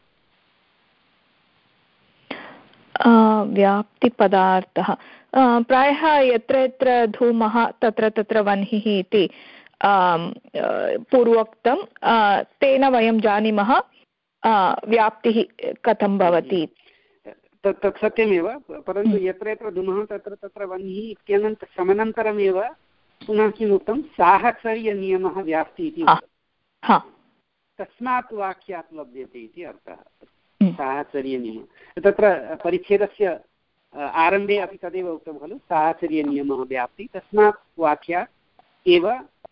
Speaker 5: व्याप्तिपदार्थः प्रायः यत्र यत्र धूमः तत्र तत्र वह्निः इति पूर्वोक्तं, तेन वयं जानीमः व्याप्तिः कथं भवति।
Speaker 1: तत् सत्यमेव, परन्तु यत्र यत्र धूमः तत्र तत्र वह्निः इत्यनन्त समनन्तरमेव पुनः किम् उक्तं? साहचर्यनियमः व्याप्तिः इति। तस्मात् वाक्यात् लभ्यते इति अर्थः। साहचर्यनियमः तत्र परिच्छेदस्य आरम्भे अपि तदेव उक्तं खलु, साहचर्यनियमः व्याप्ति, तस्मात् वाक्यात् एव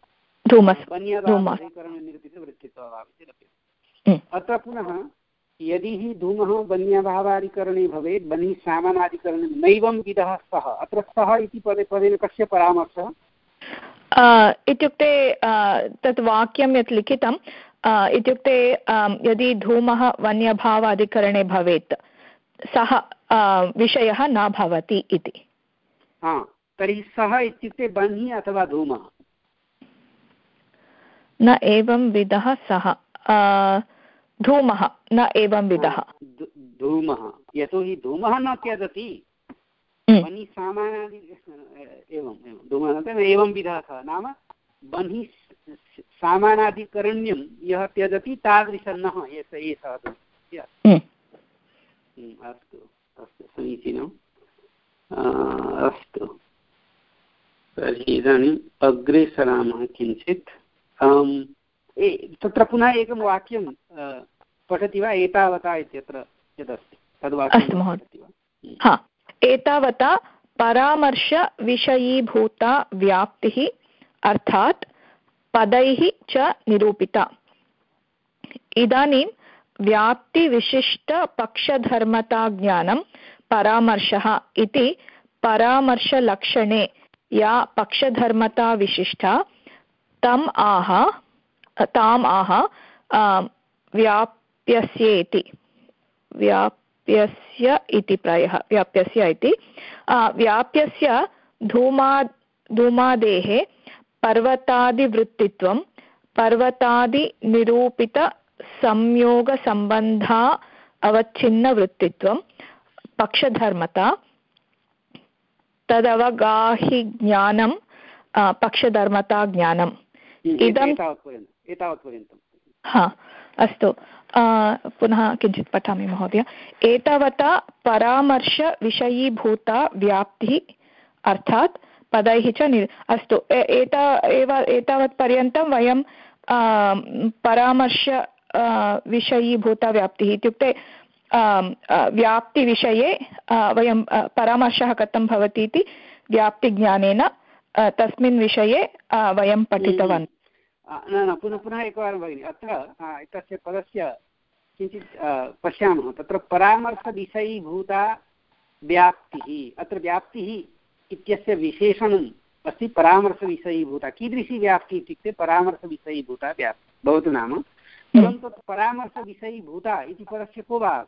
Speaker 1: वन्यभावाधिकरणनिरूपितवृत्तित्वभावः। अत्र पुनः यदि हि धूमः वन्यभावाधिकरणे भवेत्, वह्निः सामानाधिकरणे नैवं विधः सः। अत्र सः इति पदे पदेन कस्य परामर्शः?
Speaker 5: इत्युक्ते तत् वाक्यं यत् लिखितं, इत्युक्ते यदि धूमः वन्यभावाधिकरणे भवेत्, सः विषयः न भवति इति।
Speaker 1: तर्हि सः इत्युक्ते वह्निः अथवा धूमः?
Speaker 5: न एवं विधः सः, धूमः न एवं विधः।
Speaker 1: धूमः, यतोहि धूमः न त्यजति, वह्निः सामानादि एवं धूमः एवं विधः सः, नाम वह्निः सामानाधिकरण्यं यः त्यजति तादृशन्नः एषः। अस्तु अस्तु, समीचीनम्। अस्तु, तर्हि इदानीम् अग्रे सरामः किञ्चित्। तत्र पुनः एकं वाक्यं पठति वा? एतावता इत्यत्र यदस्ति तद्वाक्यं पठति वा?
Speaker 5: हा, एतावता परामर्शविषयीभूता व्याप्तिः अर्थात् पदैः च निरूपिता। इदानीं व्याप्तिविशिष्टपक्षधर्मताज्ञानं परामर्शः इति परामर्शलक्षणे या पक्षधर्मता विशिष्टा तम् आह ताम् आह व्याप्यस्येति व्याप्यस्य इति प्रायः व्याप्यस्य इति व्याप्यस्य धूमा धूमादेः पर्वतादिवृत्तित्वं पर्वतादिनिरूपितसंयोगसम्बन्धा अवच्छिन्नवृत्तित्वं पक्षधर्मता तदवगाहिज्ञानं पक्षधर्मता ज्ञानम्। इदं हा अस्तु, पुनः किञ्चित् पठामि महोदय। एतावता परामर्शविषयीभूता व्याप्तिः अर्थात् पदैः च नि अस्तु, एता एव एतावत्पर्यन्तं वयं परामर्श विषयीभूता व्याप्तिः इत्युक्ते व्याप्तिविषये वयं परामर्शः कथं भवति इति व्याप्तिज्ञानेन तस्मिन् विषये वयं पठितवन्तः।
Speaker 1: न न पुनः पुनः एकवारं भगिनि अत्र एतस्य पदस्य किञ्चित् पश्यामः। तत्र परामर्शविषयीभूता व्याप्तिः, अत्र व्याप्तिः इत्यस्य विशेषणम् अस्ति परामर्शविषयीभूता। कीदृशी व्याप्तिः इत्युक्ते परामर्शविषयीभूता व्याप्तिः भवतु नाम, परन्तु परामर्शविषयीभूता इति पदस्य को भावः?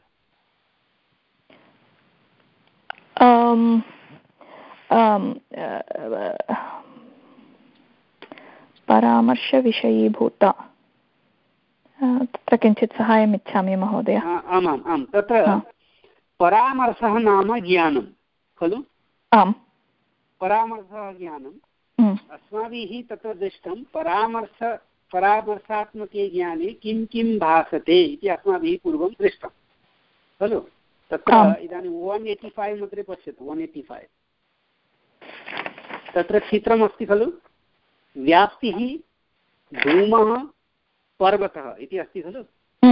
Speaker 5: परामर्शविषयीभूता तत्र किञ्चित् सहायम् इच्छामि महोदय।
Speaker 1: आमाम् आम्, तत्र परामर्शः नाम ज्ञानं खलु?
Speaker 5: आम्,
Speaker 1: परामर्शः ज्ञानं। अस्माभिः तत्र दृष्टं परामर्श परामर्शात्मके ज्ञाने किं किं भासते इति अस्माभिः पूर्वं दृष्टं खलु? तत्र इदानीं वन् एय्टि फैव् मध्ये पश्यतु, वन् एय्टि फैव् तत्र चित्रमस्ति खलु? व्याप्तिः धूमः पर्वतः इति अस्ति खलु?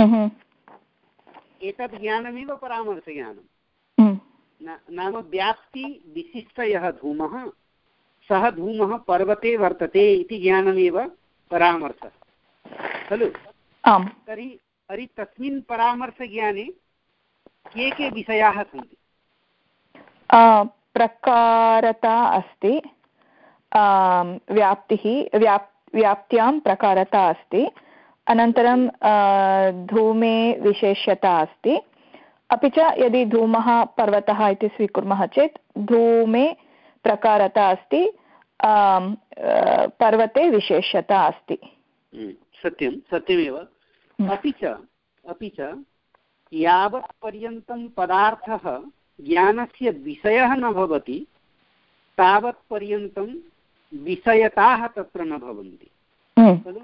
Speaker 1: एतत् ज्ञानमेव परामर्शज्ञानं। नाम व्याप्ति विशिष्ट यः धूमः सः धूमः पर्वते वर्तते इति ज्ञानमेव परामर्शः खलु? तर्हि तर्हि तस्मिन् परामर्शज्ञाने के के विषयाः सन्ति?
Speaker 5: प्रकारता अस्ति, व्याप्तिः व्याप् व्याप्त्यां प्रकारता अस्ति, अनन्तरं धूमे विशेष्यता अस्ति, अपि च यदि धूमः पर्वतः इति स्वीकुर्मः चेत् धूमे प्रकारता अस्ति, पर्वते विशेष्यता अस्ति।
Speaker 1: सत्यं सत्यमेव। अपि च अपि च यावत् पर्यन्तं पदार्थः ज्ञानस्य विषयः न भवति तावत् पर्यन्तं विषयताः तत्र न भवन्ति खलु?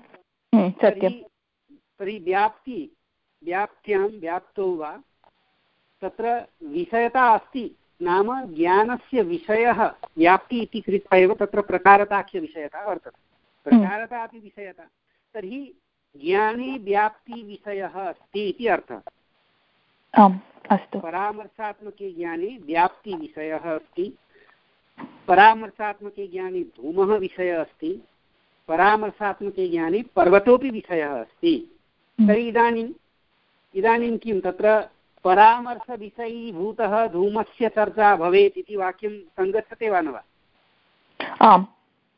Speaker 1: तर्हि व्याप्ति व्याप्त्यां व्याप्तौ वा तत्र विषयता अस्ति, नाम ज्ञानस्य विषयः व्याप्ति इति कृत्वा एव तत्र प्रकारताख्यविषयता वर्तते। प्रकारता अपि विषयता, तर्हि ज्ञाने व्याप्तिविषयः अस्ति इति अर्थः।
Speaker 5: अस्तु,
Speaker 1: परामर्शात्मके ज्ञाने व्याप्तिविषयः अस्ति, परामर्शात्मके ज्ञाने धूमः विषयः अस्ति, परामर्शात्मके ज्ञाने पर्वतोऽपि विषयः अस्ति। तर्हि इदानीम् इदानीं किं तत्र परामर्शविषयीभूतः धूमस्य चर्चा भवेत् इति वाक्यं सङ्गच्छते वा न वा?
Speaker 5: आम्,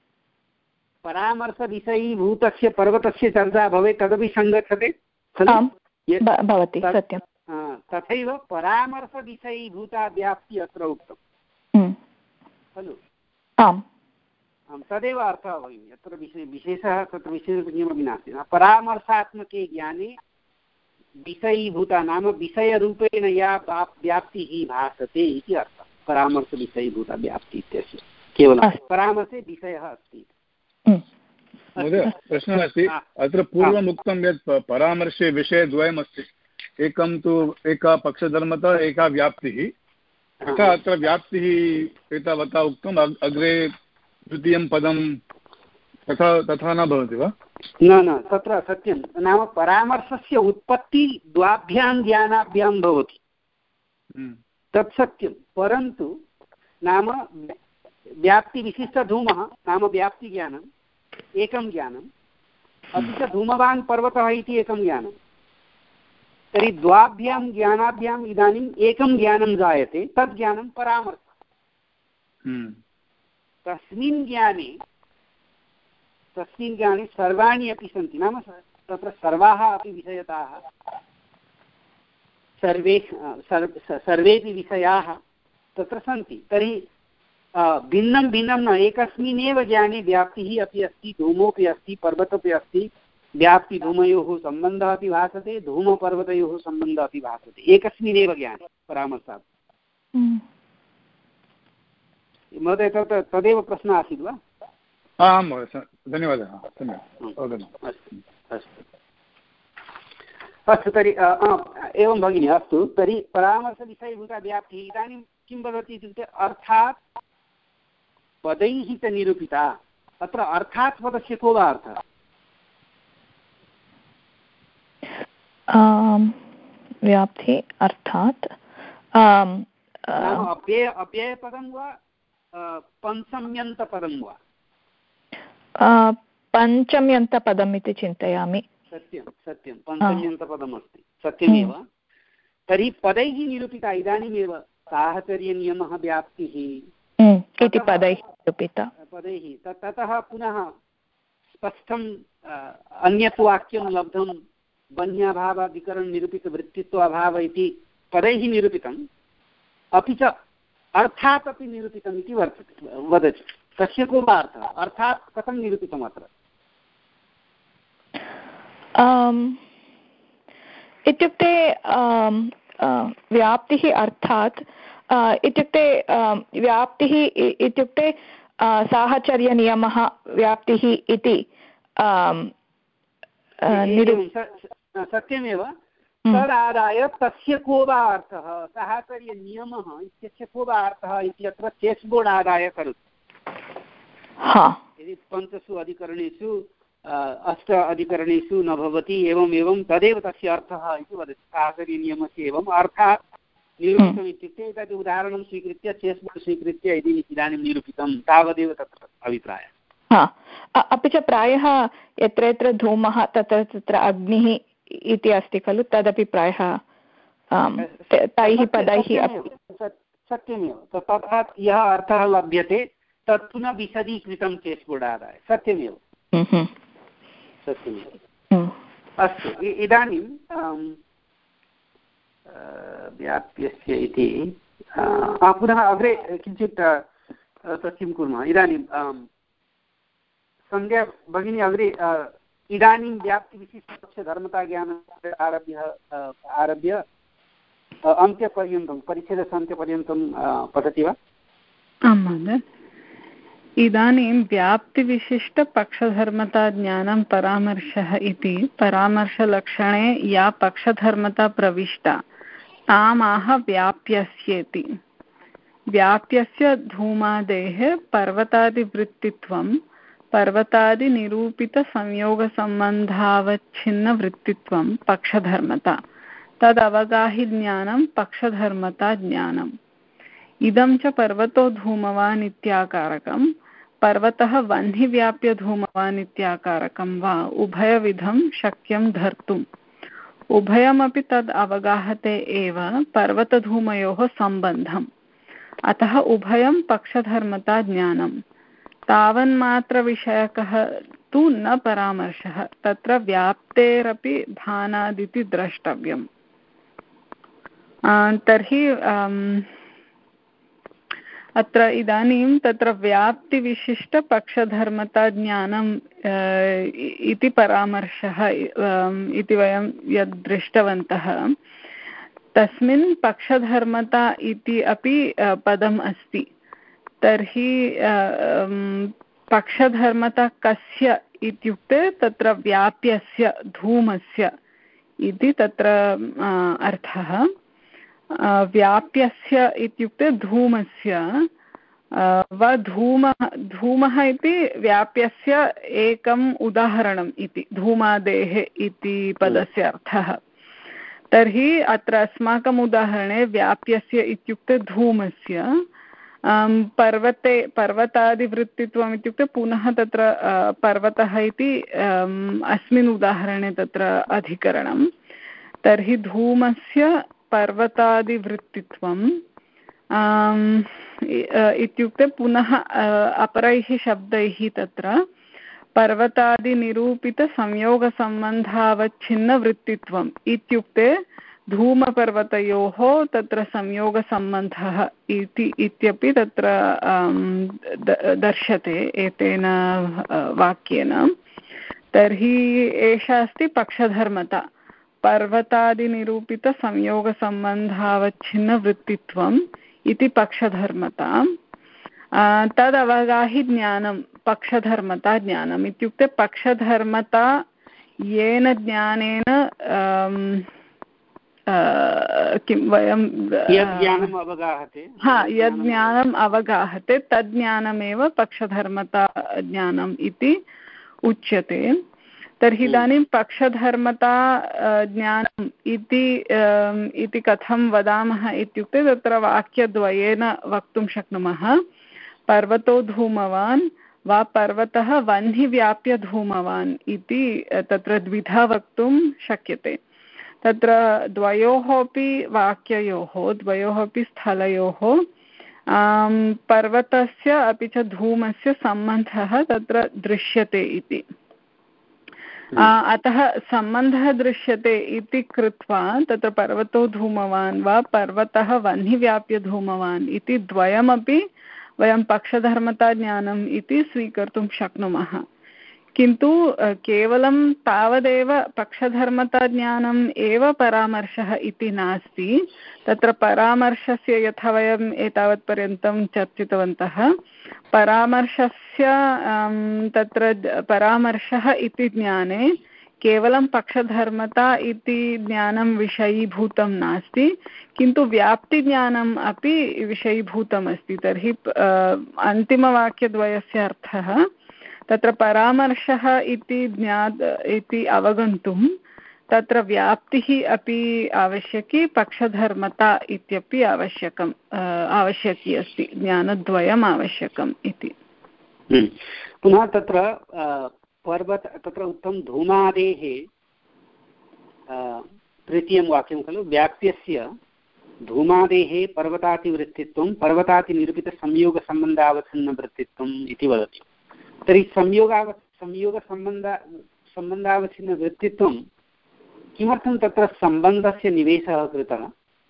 Speaker 1: परामर्शविषयीभूतस्य पर्वतस्य चर्चा भवेत् तदपि सङ्गच्छते
Speaker 5: भवति, सत्यं।
Speaker 1: तथैव परामर्शविषयीभूता व्याप्ति अत्र उक्तं खलु?
Speaker 5: आम्
Speaker 1: आम्, तदेव अर्थः भगिनि। अत्र विशे विशेषः तत्र विशेषः किमपि नास्ति। परामर्शात्मके ज्ञाने विषयीभूता नाम विषयरूपेण या व्याप्तिः भासते इति अर्थः। परामर्शविषयीभूता व्याप्ति इत्यस्य केवलं परामर्शे विषयः अस्ति।
Speaker 6: महोदय, प्रश्नः अस्ति, अत्र पूर्वम् उक्तं यत् परामर्शे विषयद्वयमस्ति, एकं तु एका पक्षधर्मता एका व्याप्तिः, तथा अत्र व्याप्तिः एतावता उक्तम्, अग्रे द्वितीयं पदं तथा तथा न भवति वा?
Speaker 1: न न, तत्र सत्यं नाम परामर्शस्य उत्पत्ति द्वाभ्यां ज्ञानाभ्यां भवति, तत् सत्यं। परन्तु नाम व्याप्तिविशिष्टधूमः नाम व्याप्तिज्ञानम् एकं ज्ञानम्, अपि च धूमवान् पर्वतः इति एकं ज्ञानं। तर्हि द्वाभ्यां ज्ञानाभ्याम् इदानीम् एकं ज्ञानं जायते, तद् ज्ञानं परामर्शः। तस्मिन् ज्ञाने तस्मिन् ज्ञाने सर्वाणि अपि सन्ति, नाम तत्र सर्वाः अपि विषयताः, सर्वे सर्वेपि विषयाः तत्र सन्ति। तर्हि भिन्नं भिन्नं न, एकस्मिन्नेव ज्ञाने व्याप्तिः अपि अस्ति, धूमोऽपि अस्ति, पर्वतोऽपि अस्ति। व्याप्तिधूमयोः सम्बन्धः अपि भासते, धूमपर्वतयोः सम्बन्धः अपि भासते, एकस्मिन्नेव ज्ञाने परामर्शात्। महोदय, तत् तदेव प्रश्नः आसीत् वा?
Speaker 6: आं महोदय, धन्यवादः।
Speaker 1: अस्तु अस्तु अस्तु तर्हि एवं भगिनि, अस्तु। तर्हि परामर्शविषयीभूता व्याप्तिः इदानीं किं वदति इत्युक्ते अर्थात् पदैः च निरूपिता। अत्र अर्थात् पदस्य को वा अर्थः?
Speaker 5: व्याप्ति अर्थात्
Speaker 1: अव्ययपदं वा पञ्चम्यन्तपदं वा?
Speaker 5: पञ्चम्यन्तपदम् इति चिन्तयामि।
Speaker 1: सत्यं सत्यं पञ्चम्यन्तपदम् अस्ति, सत्यमेव। तर्हि पदैः निरूपिता इदानीमेव साहचर्यनियमः व्याप्तिः
Speaker 5: इति पदैः निरूपिता
Speaker 1: पदैः ततः पुनः स्पष्टम् अन्यत् वाक्यं लब्धं वन्याभावादिकरणनिरूपितवृत्तित्वाभाव इति पदैः निरूपितम्, अपि च अर्थात् अपि निरूपितम् इति वर्तते वदति। तस्य को वा अर्थः? अर्थात् कथं निरूपितम् अत्र?
Speaker 5: इत्युक्ते व्याप्तिः अर्थात् इत्युक्ते व्याप्तिः इत्युक्ते साहचर्यनियमः व्याप्तिः इति
Speaker 1: सत्यमेव। तदादाय तस्य को वा अर्थः? साहचर्यनियमः इत्यस्य को वा अर्थः इत्यत्र चेस्बोर्ड् आदाय करोति। यदि पञ्चसु अधिकरणेषु अष्ट अधिकरणेषु न भवति एवम् एवं तदेव तस्य अर्थः इति वदति। साहचर्यनियमस्य एवम् अर्थात् निरूपितम् इत्युक्ते तत् उदाहरणं स्वीकृत्य चेस्बोर्ड् स्वीकृत्य यदि इदानीं निरूपितं तावदेव तत्र अभिप्रायः।
Speaker 5: अपि च प्रायः यत्र यत्र धूमः तत्र तत्र अग्निः इति अस्ति खलु, तदपि प्रायः तैः पदैः
Speaker 1: सत्यमेव। तथा यः अर्थः लभ्यते तत् पुनः विशदीकृतं चेस्बोर्ड् आदाय। सत्यमेव सत्यमेव। अस्तु, इदानीं व्याप्यस्य इति पुनः अग्रे किञ्चित् तत् किं कुर्मः। इदानीं सन्ध्या भगिनी अग्रे इदानीं व्याप्तिविशिष्टपक्षधर्मताज्ञानस्य आरभ्य आरभ्य अन्त्यपर्यन्तं परिच्छेदस्य अन्त्यपर्यन्तं पठति वा?
Speaker 4: आं महोदय। इदानीं व्याप्तिविशिष्टपक्षधर्मताज्ञानं परामर्शः इति परामर्शलक्षणे या पक्षधर्मता प्रविष्टा तामाह व्याप्यस्येति। व्याप्यस्य धूमादेः पर्वतादिवृत्तित्वं पर्वतादिनिरूपितसंयोगसम्बन्धावच्छिन्नवृत्तित्वं पक्षधर्मता, तदवगाहिज्ञानं पक्षधर्मता ज्ञानम्। इदं च पर्वतो धूमवान् इत्याकारकं पर्वतः वह्निव्याप्य धूमवान् इत्याकारकं वा उभयविधं शक्यं धर्तुम्। उभयमपि तद् अवगाहते एव पर्वतधूमयोः सम्बन्धम्, अतः उभयं पक्षधर्मता ज्ञानम्। तावन्मात्रविषयकः तु न परामर्शः, तत्र व्याप्तेरपि भानादिति द्रष्टव्यम्। तर्हि अत्र इदानीं तत्र व्याप्तिविशिष्टपक्षधर्मताज्ञानम् इति परामर्शः इति वयं यद् दृष्टवन्तः, तस्मिन् पक्षधर्मता इति अपि पदम् अस्ति। तर्हि पक्षधर्मता कस्य इत्युक्ते तत्र व्याप्यस्य धूमस्य इति तत्र अर्थः। व्याप्यस्य इत्युक्ते धूमस्य वा धूमः धूमः इति व्याप्यस्य एकम् उदाहरणम् इति धूमादेः इति पदस्य अर्थः। तर्हि अत्र अस्माकम् उदाहरणे व्याप्यस्य इत्युक्ते धूमस्य पर्वते पर्वतादिवृत्तित्वम् इत्युक्ते पुनः तत्र पर्वतः इति अस्मिन् उदाहरणे तत्र अधिकरणं। तर्हि धूमस्य पर्वतादिवृत्तित्वम् इत्युक्ते पुनः अपरैः शब्दैः तत्र पर्वतादिनिरूपितसंयोगसम्बन्धावच्छिन्नवृत्तित्वम् इत्युक्ते धूमपर्वतयोः तत्र संयोगसम्बन्धः इति इत्यपि तत्र दर्श्यते एतेन वाक्येन। तर्हि एषा अस्ति पक्षधर्मता, पर्वतादिनिरूपितसंयोगसम्बन्धावच्छिन्नवृत्तित्वम् इति पक्षधर्मता। तदवगाहि ज्ञानं पक्षधर्मता ज्ञानम् इत्युक्ते पक्षधर्मता येन ज्ञानेन किं वयं
Speaker 1: यज्ञानम् अवगाहते
Speaker 4: हा यद् ज्ञानम् अवगाहते तद् ज्ञानमेव पक्षधर्मता ज्ञानम् इति उच्यते। तर्हि इदानीं पक्षधर्मता ज्ञानम् इति इति कथं वदामः इत्युक्ते तत्र वाक्यद्वयेन वक्तुं शक्नुमः। पर्वतो धूमवान् वा पर्वतः वह्निव्याप्य धूमवान् इति तत्र द्विधा वक्तुं शक्यते। तत्र द्वयोः अपि वाक्ययोः द्वयोः अपि स्थलयोः पर्वतस्य अपि च धूमस्य सम्बन्धः तत्र दृश्यते इति। अतः सम्बन्धः दृश्यते इति कृत्वा तत्र पर्वतो धूमवान् वा पर्वतः वह्निव्याप्य धूमवान् इति द्वयमपि वयं पक्षधर्मताज्ञानम् इति स्वीकर्तुं शक्नुमः। किन्तु केवलं तावदेव पक्षधर्मताज्ञानम् एव परामर्शः इति नास्ति। तत्र परामर्शस्य यथा वयम् एतावत्पर्यन्तं चर्चितवन्तः, परामर्शस्य तत्र परामर्शः इति ज्ञाने केवलं पक्षधर्मता इति ज्ञानं विषयीभूतं नास्ति, किन्तु व्याप्तिज्ञानम् अपि विषयीभूतमस्ति। तर्हि अन्तिमवाक्यद्वयस्य अर्थः तत्र परामर्शः इति ज्ञात् इति अवगन्तुं तत्र व्याप्तिः अपि आवश्यकी, पक्षधर्मता इत्यपि आवश्यकम् आवश्यकी अस्ति, ज्ञानद्वयम् आवश्यकम् इति।
Speaker 1: पुनः तत्र पर्वत तत्र उक्तं धूमादेः तृतीयं वाक्यं खलु, व्याप्त्यस्य धूमादेः पर्वतातिवृत्तित्वं पर्वतातिनिरूपितसंयोगसम्बन्धावच्छिन्नवृत्तित्वम् इति वदति। तर्हि संयोगाव संयोगसम्बन्ध सम्बन्धावच्छिन्नवृत्तित्वं किमर्थं तत्र सम्बन्धस्य निवेशः कृतः?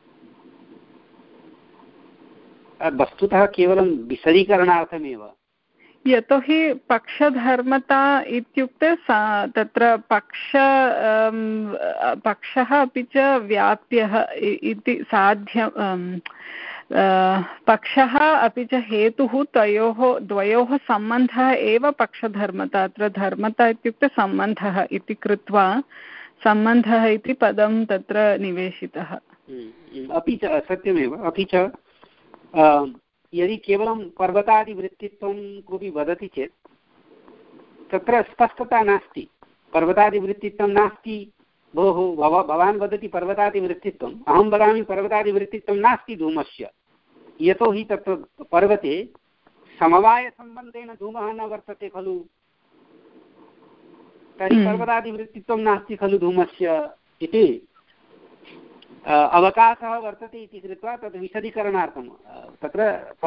Speaker 1: वस्तुतः केवलं विशदीकरणार्थमेव।
Speaker 4: यतोहि पक्षधर्मता इत्युक्ते तत्र पक्ष पक्षः अपि च व्याप्यः इति साध्यं, पक्षः अपि च हेतुः तयोः द्वयोः सम्बन्धः एव पक्षधर्मता। अत्र धर्मता इत्युक्ते सम्बन्धः इति कृत्वा सम्बन्धः इति पदं तत्र निवेशितः।
Speaker 1: अपि च सत्यमेव, अपि च यदि केवलं पर्वतादिवृत्तित्वं कोऽपि वदति चेत् तत्र स्पष्टता नास्ति। पर्वतादिवृत्तित्वं नास्ति, भोः भव भवान् वदति पर्वतादिवृत्तित्वम्, अहं वदामि पर्वतादिवृत्तित्वं नास्ति धूमस्य, यतोहि तत्र पर्वते समवायसम्बन्धेन धूमः न वर्तते खलु, तर्हि पर्वतादिवृत्तित्वं नास्ति खलु धूमस्य इति अवकाशः वर्तते इति कृत्वा तद् विशदीकरणार्थं तत्र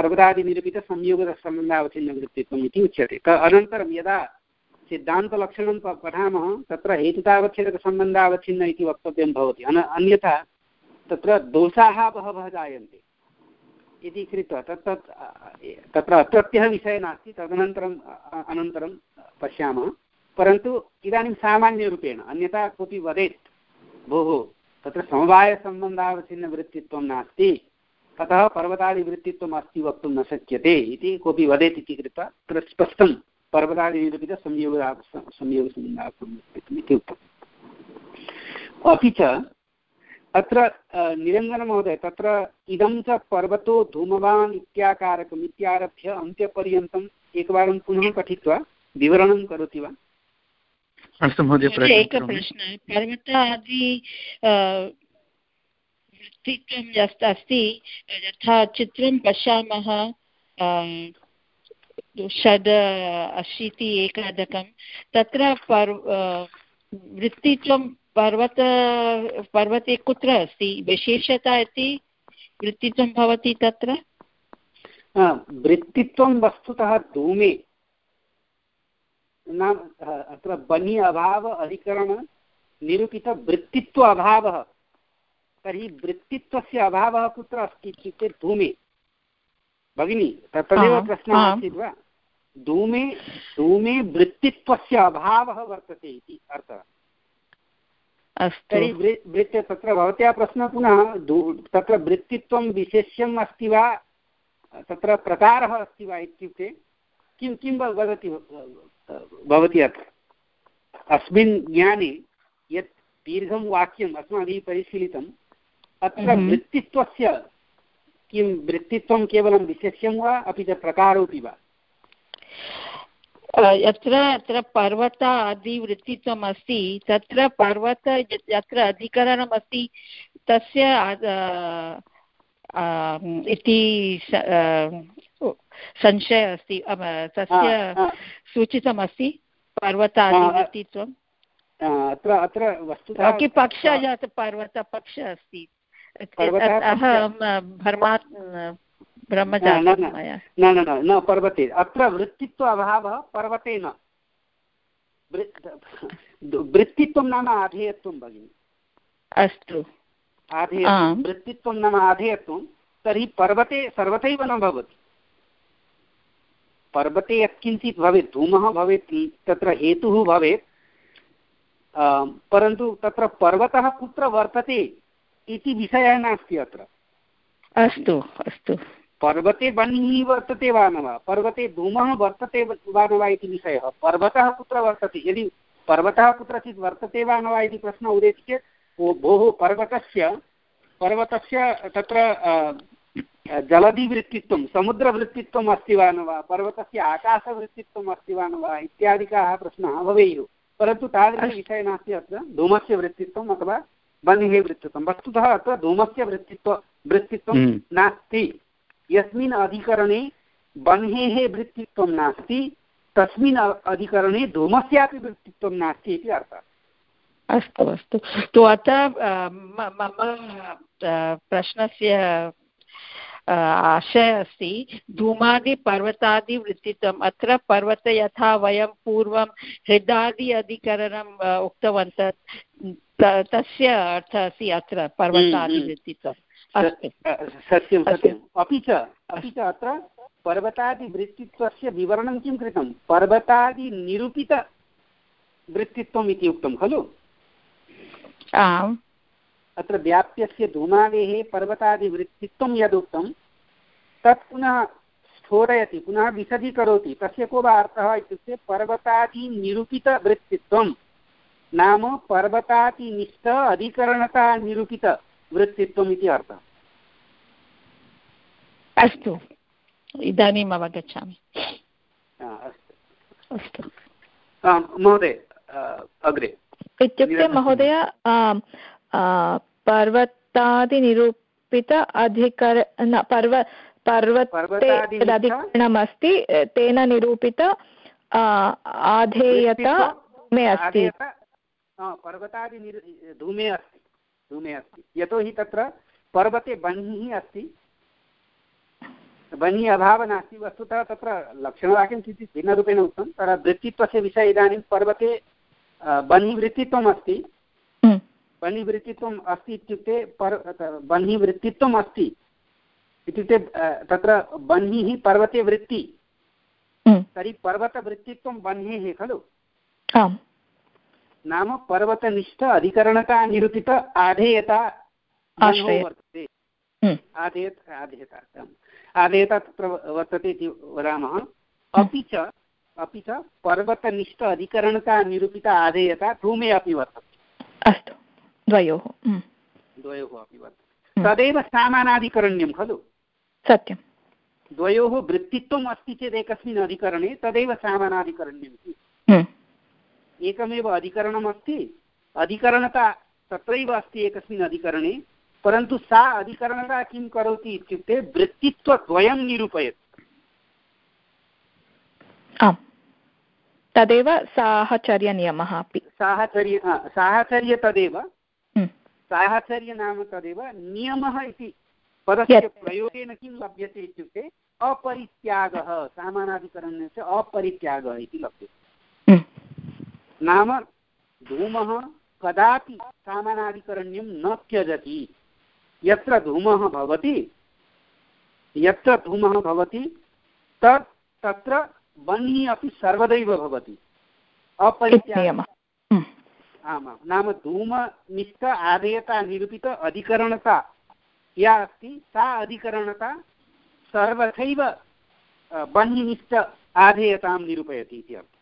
Speaker 1: पर्वतादिनिरूपितसंयोगसम्बन्धावच्छिन्नवृत्तित्वम् इति उच्यते। अनन्तरं यदा सिद्धान्तलक्षणं पठामः तत्र हेतुतावच्छेदकसम्बन्धावच्छिन्न इति वक्तव्यं भवति, अन्यथा तत्र दोषाः बहवः जायन्ते इति कृत्वा तत् तत्र अत्रत्यः विषयः नास्ति, तदनन्तरम् अनन्तरं पश्यामः। परन्तु इदानीं सामान्यरूपेण अन्यथा कोऽपि वदेत् भोः तत्र समवायसम्बन्धावच्छिन्नवृत्तित्वं नास्ति, ततः पर्वतादिवृत्तित्वम् अस्ति वक्तुं न शक्यते इति कोऽपि वदेत् इति कृत्वा तत्र स्पष्टं पर्वतादिनिरूपितसंयोग संयोगसम्बन्धावच्छिन्नवृत्तित्वम् इति उक्तम्। अपि च अत्र निरञ्जनमहोदय तत्र इदं च पर्वतो धूमवान् इत्याकारकम् इत्यारभ्य अन्त्यपर्यन्तम् एकवारं पुनः पठित्वा विवरणं करोति वा?
Speaker 2: अस्तु महोदय।
Speaker 7: एकः प्रश्नः, पर्वतादि वृत्तित्वं यत् अस्ति, यथा चित्रं पश्यामः षड् अशीति एकादकं, तत्र पर्व वृत्तित्वं पर्वत पर्वते कुत्र अस्ति, विशेषता इति वृत्तित्वं भवति तत्र?
Speaker 1: वृत्तित्वं वस्तुतः धूमे नाम अत्र बनि अभाव अधिकरण निरूपित वृत्तित्व अभावः। तर्हि वृत्तित्वस्य अभावः कुत्र अस्ति इत्युक्ते धूमे। भगिनी तदेव प्रश्नः आसीत् वा? धूमे धूमे वृत्तित्वस्य अभावः वर्तते इति अर्थः। तर्हि वृत्त तत्र भवत्याः प्रश्नः पुनः तत्र वृत्तित्वं विशेष्यम् अस्ति वा, तत्र प्रकारः अस्ति वा इत्युक्ते किं किं वदति भवति? अत्र अस्मिन् ज्ञाने यत् दीर्घं वाक्यम् अस्माभिः परिशीलितम्, अत्र वृत्तित्वस्य किं वृत्तित्वं केवलं विशेष्यं वा अपि च प्रकारोऽपि वा?
Speaker 7: यत्र अत्र पर्वत आदिवृत्तित्वम् अस्ति तत्र पर्वत यत्र अधिकरणम् अस्ति तस्य इति संशयः अस्ति तस्य सूचितमस्ति पर्वतादिवृत्तित्वम्
Speaker 1: अत्र अत्र वस्तुतः
Speaker 7: कि पक्षः पर्वतपक्षः अस्ति अहं भ्रमात्
Speaker 1: न न न पर्वते अत्र वृत्तित्व अभावः पर्वते न वृत्तित्वं नाम आधेयत्वं भगिनि
Speaker 7: अस्तु
Speaker 1: आधेय वृत्तित्वं नाम आधेयत्वं तर्हि पर्वते सर्वथैव न भवति पर्वते यत्किञ्चित् भवेत् धूमः भवेत् तत्र हेतुः भवेत् परन्तु तत्र पर्वतः कुत्र वर्तते इति विषयः नास्ति अत्र
Speaker 7: अस्तु अस्तु
Speaker 1: पर्वते बह्निः वर्तते वा न वा पर्वते धूमः वर्तते वा न वा इति विषयः पर्वतः कुत्र वर्तते यदि पर्वतः कुत्रचित् वर्तते वा न वा इति प्रश्नः उदेति चेत् भोः पर्वतस्य पर्वतस्य तत्र जलधिवृत्तित्वं समुद्रवृत्तित्वम् अस्ति वा न वा पर्वतस्य आकाशवृत्तित्वम् अस्ति वा न वा इत्यादिकाः प्रश्नाः भवेयुः परन्तु तादृशविषयः नास्ति अत्र धूमस्य वृत्तित्वम् अथवा बह्नेः वृत्तित्वं वस्तुतः अत्र धूमस्य वृत्तित्व वृत्तित्वं नास्ति यस्मिन् अधिकरणे बह्नेः वृत्तित्वं नास्ति तस्मिन् अधिकरणे धूमस्यापि वृत्तित्वं नास्ति इति अर्थः
Speaker 7: अस्तु अस्तु तु अतः मम प्रश्नस्य आशयः अस्ति धूमादि पर्वतादिवृत्तित्वम् अत्र पर्वते यथा वयं पूर्वं हृदादि अधिकरणम् उक्तवन्तः तस्य अर्थः अस्ति अत्र पर्वतादिवृत्तित्वम् अस्तु
Speaker 1: सत्यं सत्यम् अपि च अपि च अत्र पर्वतादिवृत्तित्वस्य विवरणं किं कृतं पर्वतादिनिरूपितवृत्तित्वम् इति उक्तं खलु
Speaker 7: आम्
Speaker 1: अत्र व्याप्यस्य धूमादेः पर्वतादिवृत्तित्वं यदुक्तं तत् पुनः स्फोटयति पुनः विशदीकरोति तस्य को वा अर्थः इत्युक्ते पर्वतादिनिरूपितवृत्तित्वं नाम पर्वतादिनिष्ठ अधिकरणता निरूपितवृत्तित्वम् इति अर्थः
Speaker 7: अस्तु इदानीम् अवगच्छामि
Speaker 5: अस्तु
Speaker 1: अस्तु महोदय अग्रे
Speaker 5: इत्युक्ते महोदय पर्वतादिनिरूपित अधिकर न पर्व पर्वते यदधिकरणमस्ति तेन निरूपित आधेयता धूमे अस्ति
Speaker 1: पर्वतादि धूमे अस्ति धूमे अस्ति यतोहि तत्र पर्वते बह्निः अस्ति बह्निः अभावः नास्ति वस्तुतः तत्र लक्षणवाक्यं किञ्चित् भिन्नरूपेण उक्तं तत्र वृत्तित्वस्य विषये इदानीं पर्वते बह्निवृत्तित्वम् अस्ति बह्निवृत्तित्वम् अस्ति इत्युक्ते पर् बह्निवृत्तित्वम् अस्ति इत्युक्ते तत्र बह्निः पर्वते वृत्ति तर्हि पर्वतवृत्तित्वं बह्नेः खलु नाम पर्वतनिष्ठ अधिकरणता निरूपित आधेयता वर्तते आधेयत आधेयता आधेयता तत्र वर्तते इति वदामः अपि च अपि च पर्वतनिष्ठ अधिकरणता निरूपित आधेयता धूमे अपि वर्तते
Speaker 5: अस्तु द्वयोः
Speaker 1: द्वयोः अपि वर्तते तदेव सामानाधिकरण्यं खलु
Speaker 5: सत्यं
Speaker 1: द्वयोः वृत्तित्वम् अस्ति चेत् एकस्मिन् अधिकरणे तदेव सामानाधिकरण्यम् इति एकमेव अधिकरणमस्ति अधिकरणता तत्रैव अस्ति एकस्मिन् अधिकरणे परन्तु सा अधिकरणता किं करोति इत्युक्ते वृत्तित्वद्वयं निरूपयति
Speaker 5: आम् तदेव साहचर्यनियमः अपि
Speaker 1: साहचर्य साहचर्य तदेव साहचर्य नाम तदेव नियमः इति पदस्य प्रयोगेन किं लभ्यते इत्युक्ते अपरित्यागः सामानाधिकरणस्य अपरित्यागः इति लभ्यते नाम धूमः कदापि सामानाधिकरण्यं न त्यजति यत्र धूमः भवति यत्र धूमः भवति तत् तत्र बह्निः अपि सर्वदैव भवति अपरित्यागः आमां नाम धूमनिष्ठ आधेयता निरूपित अधिकरणता या अस्ति सा अधिकरणता सर्वथैव बह्निनिष्ठ आधेयतां निरूपयति इति अर्थः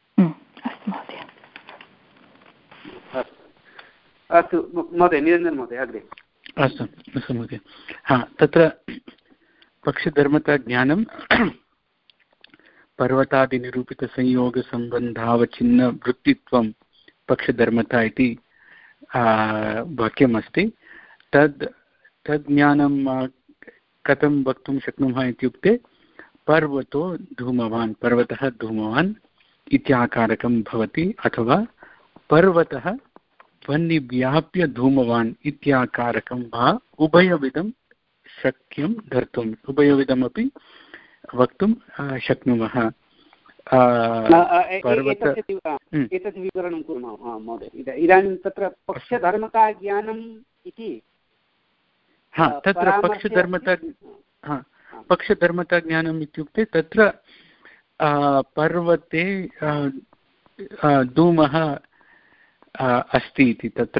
Speaker 1: अस्तु महोदय निरञ्जन महोदय अग्रे
Speaker 2: अस्तु अस्तु महोदय हा तत्र पक्षधर्मता ज्ञानं पर्वतादिनिरूपितसंयोगसम्बन्धावच्छिन्नवृत्तित्वं पक्षधर्मता इति वाक्यमस्ति। तद् तद् ज्ञानं कथं वक्तुं शक्नुमः इत्युक्ते पर्वतो धूमवान्, पर्वतः धूमवान् इत्याकारकं भवति, अथवा पर्वतः वह्निव्याप्य धूमवान् इत्याकारकं वा उभयविधं शक्यं धर्तुम्, उभयविधमपि वक्तुं शक्नुमः।
Speaker 1: एतत् विवरणं कुर्मः महोदय। इदानीं तत्र पक्षधर्मता ज्ञानम् इति
Speaker 2: हा तत्र पक्षधर्मता हा पक्षधर्मता ज्ञानम् इत्युक्ते तत्र पर्वते धूमः अस्ति इति, तत्र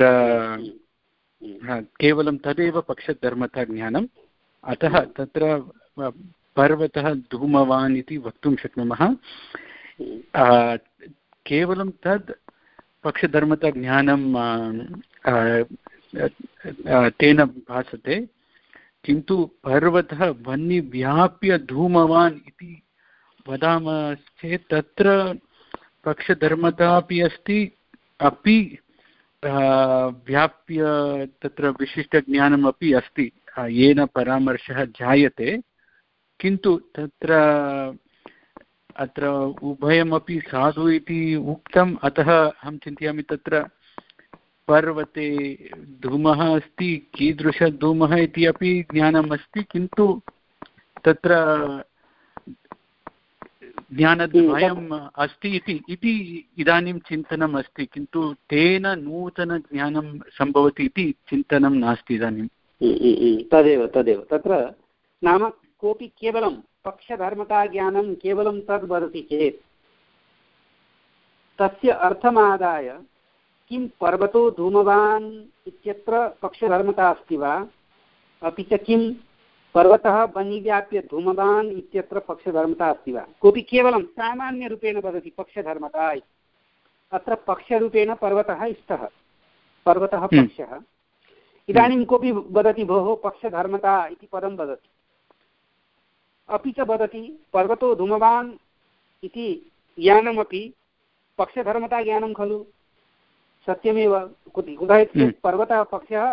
Speaker 2: केवलं तदेव पक्षधर्मता ज्ञानम्। अतः तत्र पर्वतः धूमवान् इति वक्तुं शक्नुमः। केवलं तद् पक्षधर्मता ज्ञानं तेन भासते, किन्तु पर्वतः वह्निव्याप्य धूमवान् इति वदामश्चेत् तत्र पक्षधर्मता अपि अस्ति, अपि व्याप्य तत्र विशिष्टज्ञानमपि अस्ति येन परामर्शः जायते। किन्तु तत्र अत्र उभयमपि साधु इति उक्तम्, अतः अहं चिन्तयामि तत्र पर्वते धूमः अस्ति, कीदृशधूमः इति अपि ज्ञानम् अस्ति, किन्तु तत्र ज्ञानद्वयम् अस्ति इति इति इदानीं चिन्तनम् अस्ति, किन्तु तेन नूतनज्ञानं सम्भवति इति चिन्तनं नास्ति इदानीं।
Speaker 1: तदेव तदेव तत्र नाम कोऽपि केवलं पक्षधर्मताज्ञानं केवलं तद् वदति चेत् तस्य अर्थमादाय किं पर्वतो धूमवान् इत्यत्र पक्षधर्मता अस्ति वा, अपि च किं पर्वतः वह्निव्याप्य धूमवान् इत्यत्र पक्षधर्मता अस्ति वा। कोऽपि केवलं सामान्यरूपेण वदति पक्षधर्मता इति, अत्र पक्षरूपेण पर्वतः स्तः, पर्वतः पक्षः। इदानीं कोऽपि वदति भोः पक्षधर्मता इति पदं वदति, अपि च वदति पर्वतो धूमवान् इति ज्ञानमपि पक्षधर्मता ज्ञानं खलु, सत्यमेव। कुतः इत्युक्ते पर्वतः पक्षः,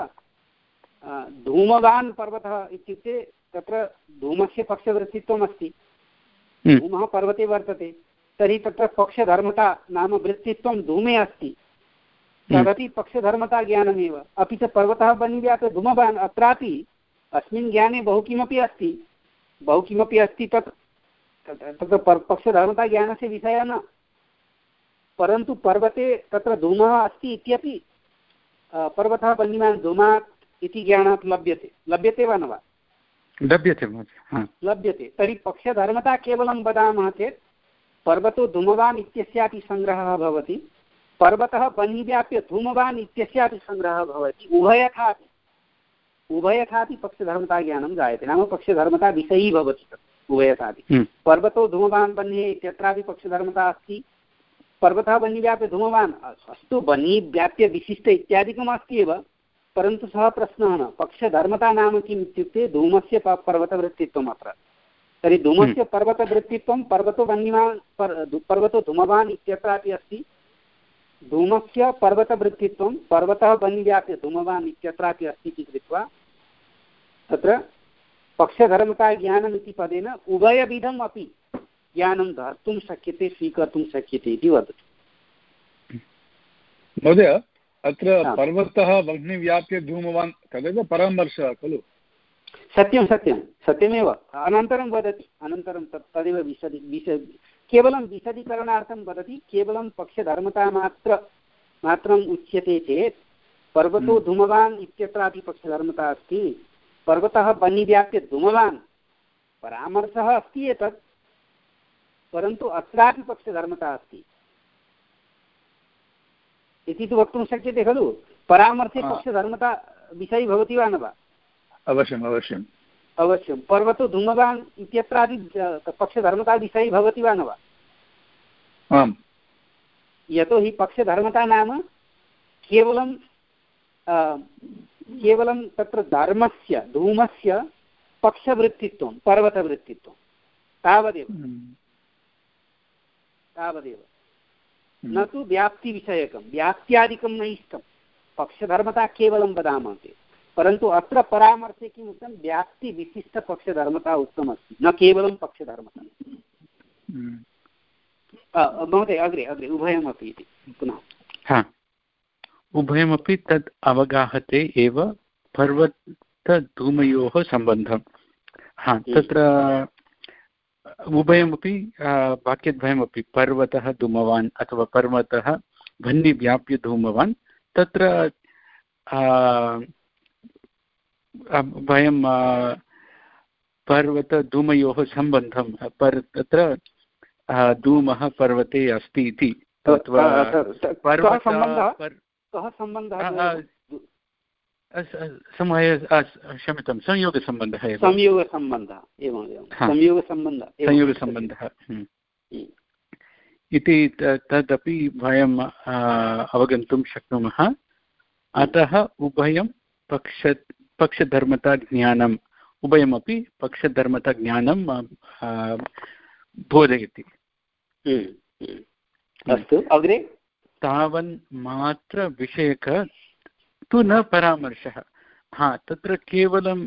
Speaker 1: धूमवान् पर्वतः इत्युक्ते तत्र धूमस्य पक्षवृत्तित्वम् अस्ति, धूमः पर्वते वर्तते, तर्हि तत्र पक्षधर्मता नाम वृत्तित्वं धूमे अस्ति, तदपि पक्षधर्मता ज्ञानमेव। अपि च पर्वतः वह्निव्याप्य धूमवान्, अत्रापि अस्मिन् ज्ञाने बहु किमपि अस्ति, बहु किमपि अस्ति तत् तत्र पक्षधर्मता ज्ञानस्य विषयः न, परन्तु पर्वते तत्र धूमः अस्ति इत्यपि पर्वतः वह्निवान् धूमात् इति ज्ञानात् लभ्यते, लभ्यते वा न वा?
Speaker 2: लभ्यते
Speaker 1: लभ्यते। तर्हि पक्षधर्मता केवलं वदामः चेत् पर्वतो धूमवान् इत्यस्यापि सङ्ग्रहः भवति, पर्वतः वह्निव्याप्य धूमवान् इत्यस्यापि सङ्ग्रहः भवति। उभयथापि उभयथापि पक्षधर्मता ज्ञानं जायते, नाम पक्षधर्मता विषयी भवति तत् उभयथापि। पर्वतो धूमवान् वह्निः इत्यत्रापि पक्षधर्मता अस्ति, पर्वतः वह्निव्याप्य धूमवान् अस्तु, वह्निव्याप्य विशिष्ट इत्यादिकम् अस्ति एव, परन्तु सः प्रश्नः न। पक्षधर्मता नाम किम् इत्युक्ते धूमस्य पर्वतवृत्तित्वम् अत्र। तर्हि धूमस्य पर्वतवृत्तित्वं पर्वतो वह्निवान् पर्वतो धूमवान् इत्यत्रापि अस्ति, धूमस्य पर्वतवृत्तित्वं पर्वतः वह्निव्याप्य धूमवान् इत्यत्रापि अस्ति इति कृत्वा तत्र पक्षधर्मता ज्ञानम् इति पदेन उभयविधम् अपि ज्ञानं धर्तुं शक्यते, स्वीकर्तुं शक्यते इति वदति।
Speaker 6: महोदय, अत्र पर्वतः वह्निव्याप्य धूमवान् तदेव परामर्शः खलु?
Speaker 1: सत्यं सत्यं सत्यमेव। अनन्तरं वदति, अनन्तरं तत् तदेव विशदि विश केवलं विशदीकरणार्थं वदति, केवलं पक्षधर्मता मात्र मात्रम् उच्यते चेत् पर्वतो धूमवान् इत्यत्रापि पक्षधर्मता अस्ति, पर्वतः वह्निव्याप्य धूमवान् परामर्शः अस्ति एतत्, परन्तु अत्रापि पक्षधर्मता अस्ति इति तु वक्तुं शक्यते खलु। परामर्शे पक्षधर्मता विषयी भवति वा न वा?
Speaker 6: अवश्यम् अवश्यम्
Speaker 1: अवश्यं। पर्वतो धूमवान् इत्यत्रापि पक्षधर्मता विषयी भवति वा न वा?
Speaker 6: आम्।
Speaker 1: यतोहि पक्षधर्मता नाम केवलं केवलं तत्र धर्मस्य धूमस्य पक्षवृत्तित्वं पर्वतवृत्तित्वं तावदेव। तावदेव, न तु व्याप्तिविषयकं। व्याप्त्यादिकं न इष्टं, पक्षधर्मता केवलं वदामः चेत्, परन्तु अत्र परामर्शे किम् उक्तं, व्याप्तिविशिष्टपक्षधर्मता उक्तमस्ति, न केवलं पक्षधर्मता। महोदय अग्रे अग्रे उभयमपि इति पुनः।
Speaker 2: हा, उभयमपि तद् अवगाहते एव पर्वतधूमयोः सम्बन्धं। हा, तत्र उभयमपि वाक्यद्वयमपि पर्वतः धूमवान् अथवा पर्वतः भन्निव्याप्य धूमवान्, तत्र वयं पर्वतधूमयोः सम्बन्धं पर् तत्र धूमः पर्वते अस्ति इति समय क्षम्यतां संयोगसम्बन्धः एव
Speaker 1: संयोगसम्बन्धः एवं संयोगसम्बन्धः
Speaker 2: संयोगसम्बन्धः इति तदपि वयम् अवगन्तुं शक्नुमः। अतः उभयं पक्ष पक्षधर्मताज्ञानम् उभयमपि पक्षधर्मताज्ञानं बोधयति।
Speaker 1: अस्तु, अग्रे
Speaker 2: तावन्मात्रविषयक तु न परामर्शः। हा, तत्र केवलं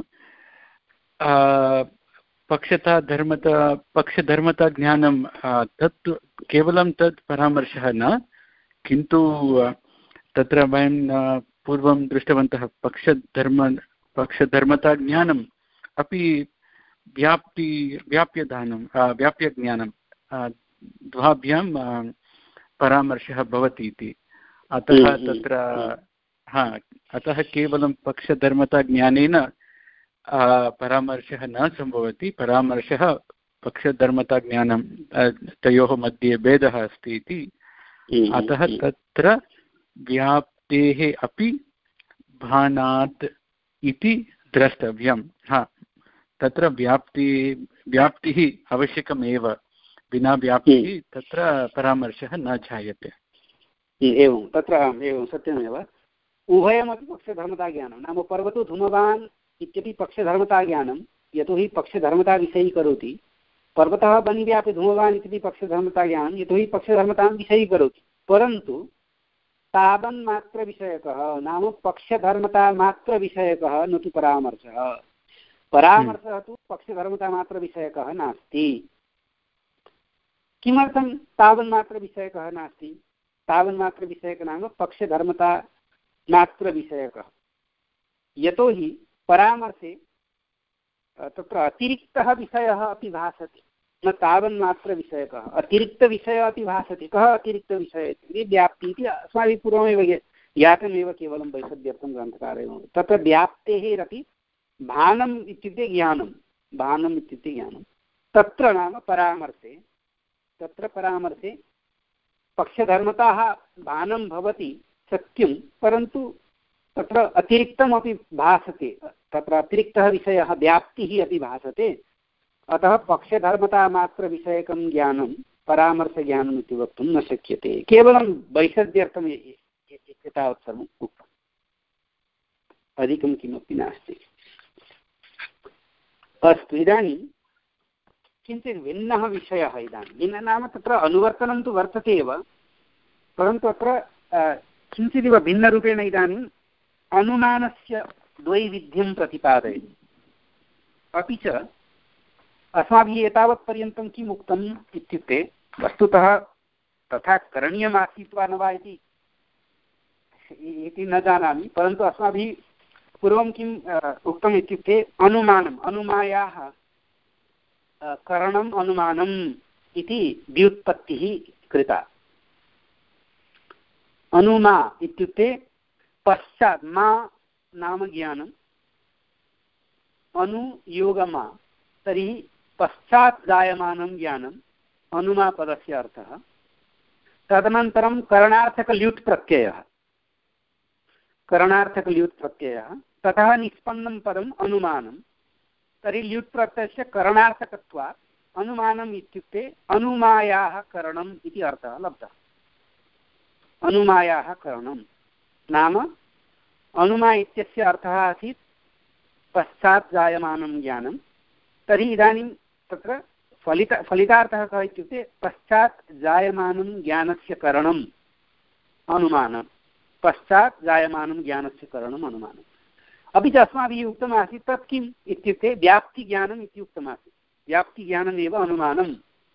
Speaker 2: पक्षता धर्मता पक्षधर्मता ज्ञानं तत् केवलं तत् परामर्शः न, किन्तु तत्र वयं पूर्वं दृष्टवन्तः पक्षधर्म पक्षधर्मता ज्ञानम् अपि व्याप्ति व्याप्यदानं व्याप्यज्ञानं द्वाभ्यां परामर्शः भवति इति। अतः तत्र हा, अतः केवलं पक्षधर्मताज्ञानेन परामर्शः न सम्भवति, परामर्शः पक्षधर्मताज्ञानं तयोः मध्ये भेदः अस्ति इति। अतः तत्र व्याप्तेः अपि भानात् इति द्रष्टव्यं। हा, तत्र व्याप्ति व्याप्तिः आवश्यकमेव, विना व्याप्तिः तत्र परामर्शः न जायते।
Speaker 1: एवं तत्र एवं सत्यमेव, उभयमपि पक्षधर्मताज्ञानं, नाम पर्वतो धूमवान् इत्यपि पक्षधर्मताज्ञानं, यतोहि पक्षधर्मता विषयी करोति, पर्वतः वह्निव्याप्य धूमवान् इत्यपि पक्षधर्मताज्ञानं, यतोहि पक्षधर्मतां विषयी करोति, परन्तु तावन्मात्रविषयकः नाम पक्षधर्मतामात्रविषयकः न तु परामर्शः। परामर्शः तु पक्षधर्मतामात्रविषयकः नास्ति। किमर्थं तावन्मात्रविषयकः नास्ति? तावन्मात्रविषयकः नाम पक्षधर्मता मात्रविषयकः, यतोहि परामर्शे तत्र अतिरिक्तः विषयः अपि भासते, न तावन्मात्रविषयकः, अतिरिक्तविषयः अपि भासते। कः अतिरिक्तविषयः इत्युक्ते व्याप्तिः इति अस्माभिः पूर्वमेव ज्ञातमेव, केवलं वैषद्यर्थं ग्रन्थकारः। तत्र व्याप्तेरपि भानम् इत्युक्ते ज्ञानं, भानम् इत्युक्ते ज्ञानं। तत्र नाम परामर्शे तत्र परामर्शे पक्षधर्मताः भानं भवति सत्यं, परन्तु तत्र अतिरिक्तमपि भासते, तत्र अतिरिक्तः विषयः व्याप्तिः अपि भासते। अतः पक्षधर्मतामात्रविषयकं ज्ञानं परामर्शज्ञानम् इति वक्तुं न शक्यते, केवलं वैषद्यर्थम् एतावत् सर्वम् उक्तम्, अधिकं किमपि नास्ति। अस्तु, इदानीं किञ्चित् भिन्नः विषयः। इदानीं भिन्नः नाम तत्र अनुवर्तनं तु वर्तते एव, परन्तु अत्र किञ्चिदिव भिन्नरूपेण इदानीम् अनुमानस्य द्वैविध्यं प्रतिपादयति। अपि च अस्माभिः एतावत्पर्यन्तं किम् उक्तम् इत्युक्ते, वस्तुतः तथा करणीयमासीत् वा न वा इति न जानामि, परन्तु अस्माभिः पूर्वं किम् उक्तम् इत्युक्ते अनुमानम् अनुमायाः करणम् अनुमानम् इति व्युत्पत्तिः कृता। अनुमा इत्युक्ते पश्चात्, मा नाम ज्ञानम्, अनुयोगमा तर्हि पश्चात् जायमानं ज्ञानम्, अनुमा पदस्य अर्थः। तदनन्तरं करणार्थकल्युट् प्रत्ययः करणार्थकल्युट् प्रत्ययः ततः निष्पन्नं पदम् अनुमानं। तर्हि ल्युट् प्रत्ययस्य करणार्थकत्वात् अनुमानम् इत्युक्ते अनुमायाः करणम् इति अर्थः लब्धः। अनुमायाः करणं नाम अनुमा इत्यस्य अर्थः आसीत् पश्चात् जायमानं ज्ञानं। तर्हि इदानीं तत्र फलित फलितार्थः कः इत्युक्ते पश्चात् जायमानं ज्ञानस्य करणम् अनुमानं, पश्चात् जायमानं ज्ञानस्य करणम् अनुमानम्। अपि च अस्माभिः उक्तमासीत् तत् किम् इत्युक्ते व्याप्तिज्ञानम् इति उक्तमासीत्, व्याप्तिज्ञानमेव अनुमानं।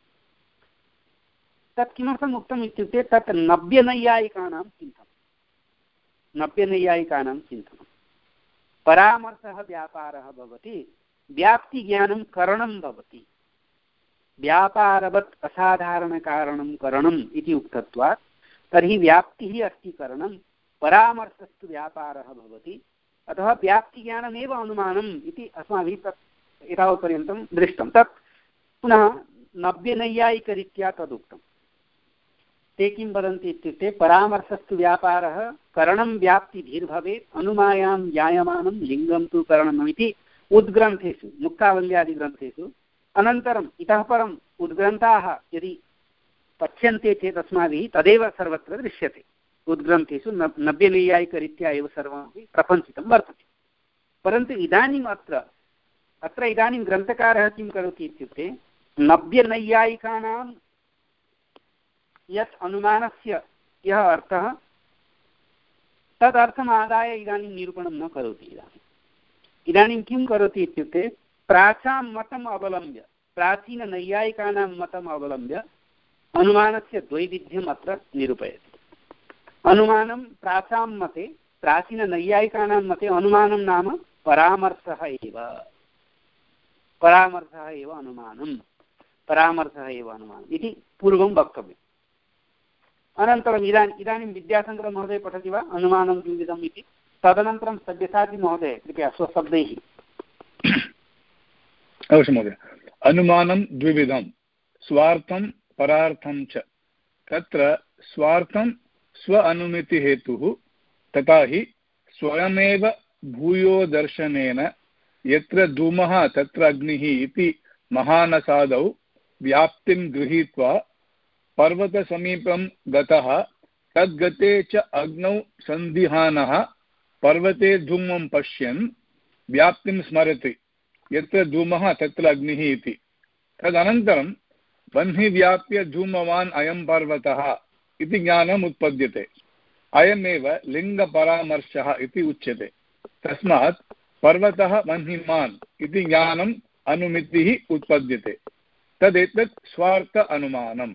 Speaker 1: तत् किमर्थम् उक्तम् इत्युक्ते तत् नव्यनैयायिकानां चिन्तनं, नव्यनैयायिकानां चिन्तनं। परामर्शः व्यापारः भवति, व्याप्तिज्ञानं करणं भवति। व्यापारवत् असाधारणकारणं करणम् इति उक्तत्वात् तर्हि व्याप्तिः अस्ति करणं, परामर्शस्तु व्यापारः भवति, अतः व्याप्तिज्ञानमेव अनुमानम् इति अस्माभिः तत् एतावत्पर्यन्तं दृष्टं। तत् पुनः नव्यनैयायिकरीत्या तदुक्तं। ते किं वदन्ति इत्युक्ते परामर्शस्तु व्यापारः करणं व्याप्तिभिर्भवेत्, अनुमायां जायमानं लिङ्गं तु करणम् इति उद्ग्रन्थेषु, मुक्तावल्यादिग्रन्थेषु। अनन्तरम् इतः परम् उद्ग्रन्थाः यदि पठ्यन्ते चेत् अस्माभिः तदेव सर्वत्र दृश्यते। उद्ग्रन्थेषु न नव्यनैयायिकरीत्या एव सर्वमपि प्रपञ्चितं वर्तते। परन्तु इदानीम् अत्र अत्र इदानीं ग्रन्थकारः किं करोति इत्युक्ते नव्यनैयायिकानां यत् अनुमानस्य यः अर्थः तदर्थमादाय इदानीं निरूपणं न करोति। इदानीम् इदानीं किं करोति इत्युक्ते प्राचां मतम् अवलम्ब्य, प्राचीननैयायिकानां मतम् अवलम्ब्य अनुमानस्य द्वैविध्यम् अत्र निरूपयति। अनुमानं प्राचां मते, प्राचीननैयायिकानां मते अनुमानं नाम परामर्शः एव, परामर्शः एव अनुमानं, परामर्शः एव अनुमानम् इति पूर्वं वक्तव्यम्। अनन्तरम् इदानीम् इदानीं विद्याशङ्करमहोदय पठति वा अनुमानं द्विविधम् इति? तदनन्तरं सव्यसाची महोदय कृपया स्वशब्दैः।
Speaker 6: अवश्यं महोदय। अनुमानं द्विविधं, स्वार्थं परार्थं च। तत्र स्वार्थं स्व अनुमितिहेतुः, तथा हि स्वयमेव भूयो दर्शनेन यत्र धूमः तत्र अग्निः इति महानसादौ व्याप्तिं गृहीत्वा पर्वतसमीपं गतः तद्गते च अग्नौ सन्दिहानः पर्वते धूमं पश्यन् व्याप्तिं स्मरति यत्र धूमः तत्र अग्निः इति। तदनन्तरं बह्निव्याप्य धूमवान् अयं पर्वतः इति ज्ञानम् उत्पद्यते। अयमेव लिङ्गपरामर्शः इति उच्यते। तस्मात् पर्वतः बह्निमान् इति ज्ञानम् अनुमितिः उत्पद्यते। तदेतत् स्वार्थ अनुमानम्।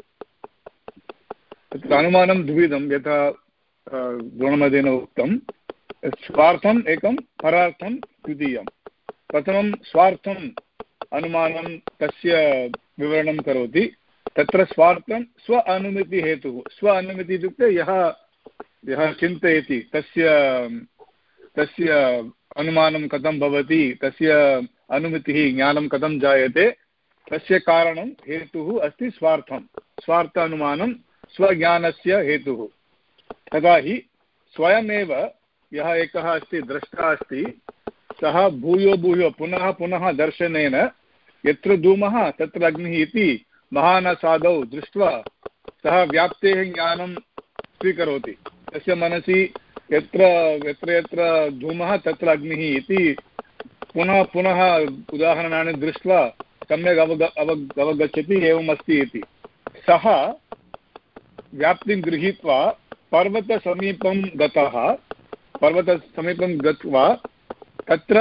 Speaker 6: तत्र अनुमानं द्विविधं, यथा गुणमदेन उक्तं। स्वार्थम् एकं, परार्थं द्वितीयं। प्रथमं स्वार्थम् अनुमानं तस्य विवरणं करोति। तत्र स्वार्थं स्व अनुमितिहेतुः। स्व अनुमितिः इत्युक्ते यः यः चिन्तयति तस्य तस्य अनुमानं कथं भवति, तस्य अनुमितिः ज्ञानं कथं जायते, तस्य कारणं हेतुः अस्ति स्वार्थं। स्वार्थ अनुमानं स्वज्ञानस्य हेतुः। तथा हि स्वयमेव यः एकः अस्ति, द्रष्टा अस्ति, सः भूयो भूयो पुनः पुनः दर्शनेन यत्र धूमः तत्र अग्निः इति महानसादौ दृष्ट्वा सः व्याप्तेः ज्ञानं स्वीकरोति। तस्य मनसि यत्र यत्र यत्र धूमः तत्र अग्निः इति पुनः पुनः उदाहरणानि दृष्ट्वा सम्यक् अवग अवग अवगच्छति एवमस्ति इति। सः व्याप्तिं गृहीत्वा पर्वतसमीपं गतः, पर्वतसमीपं गत्वा तत्र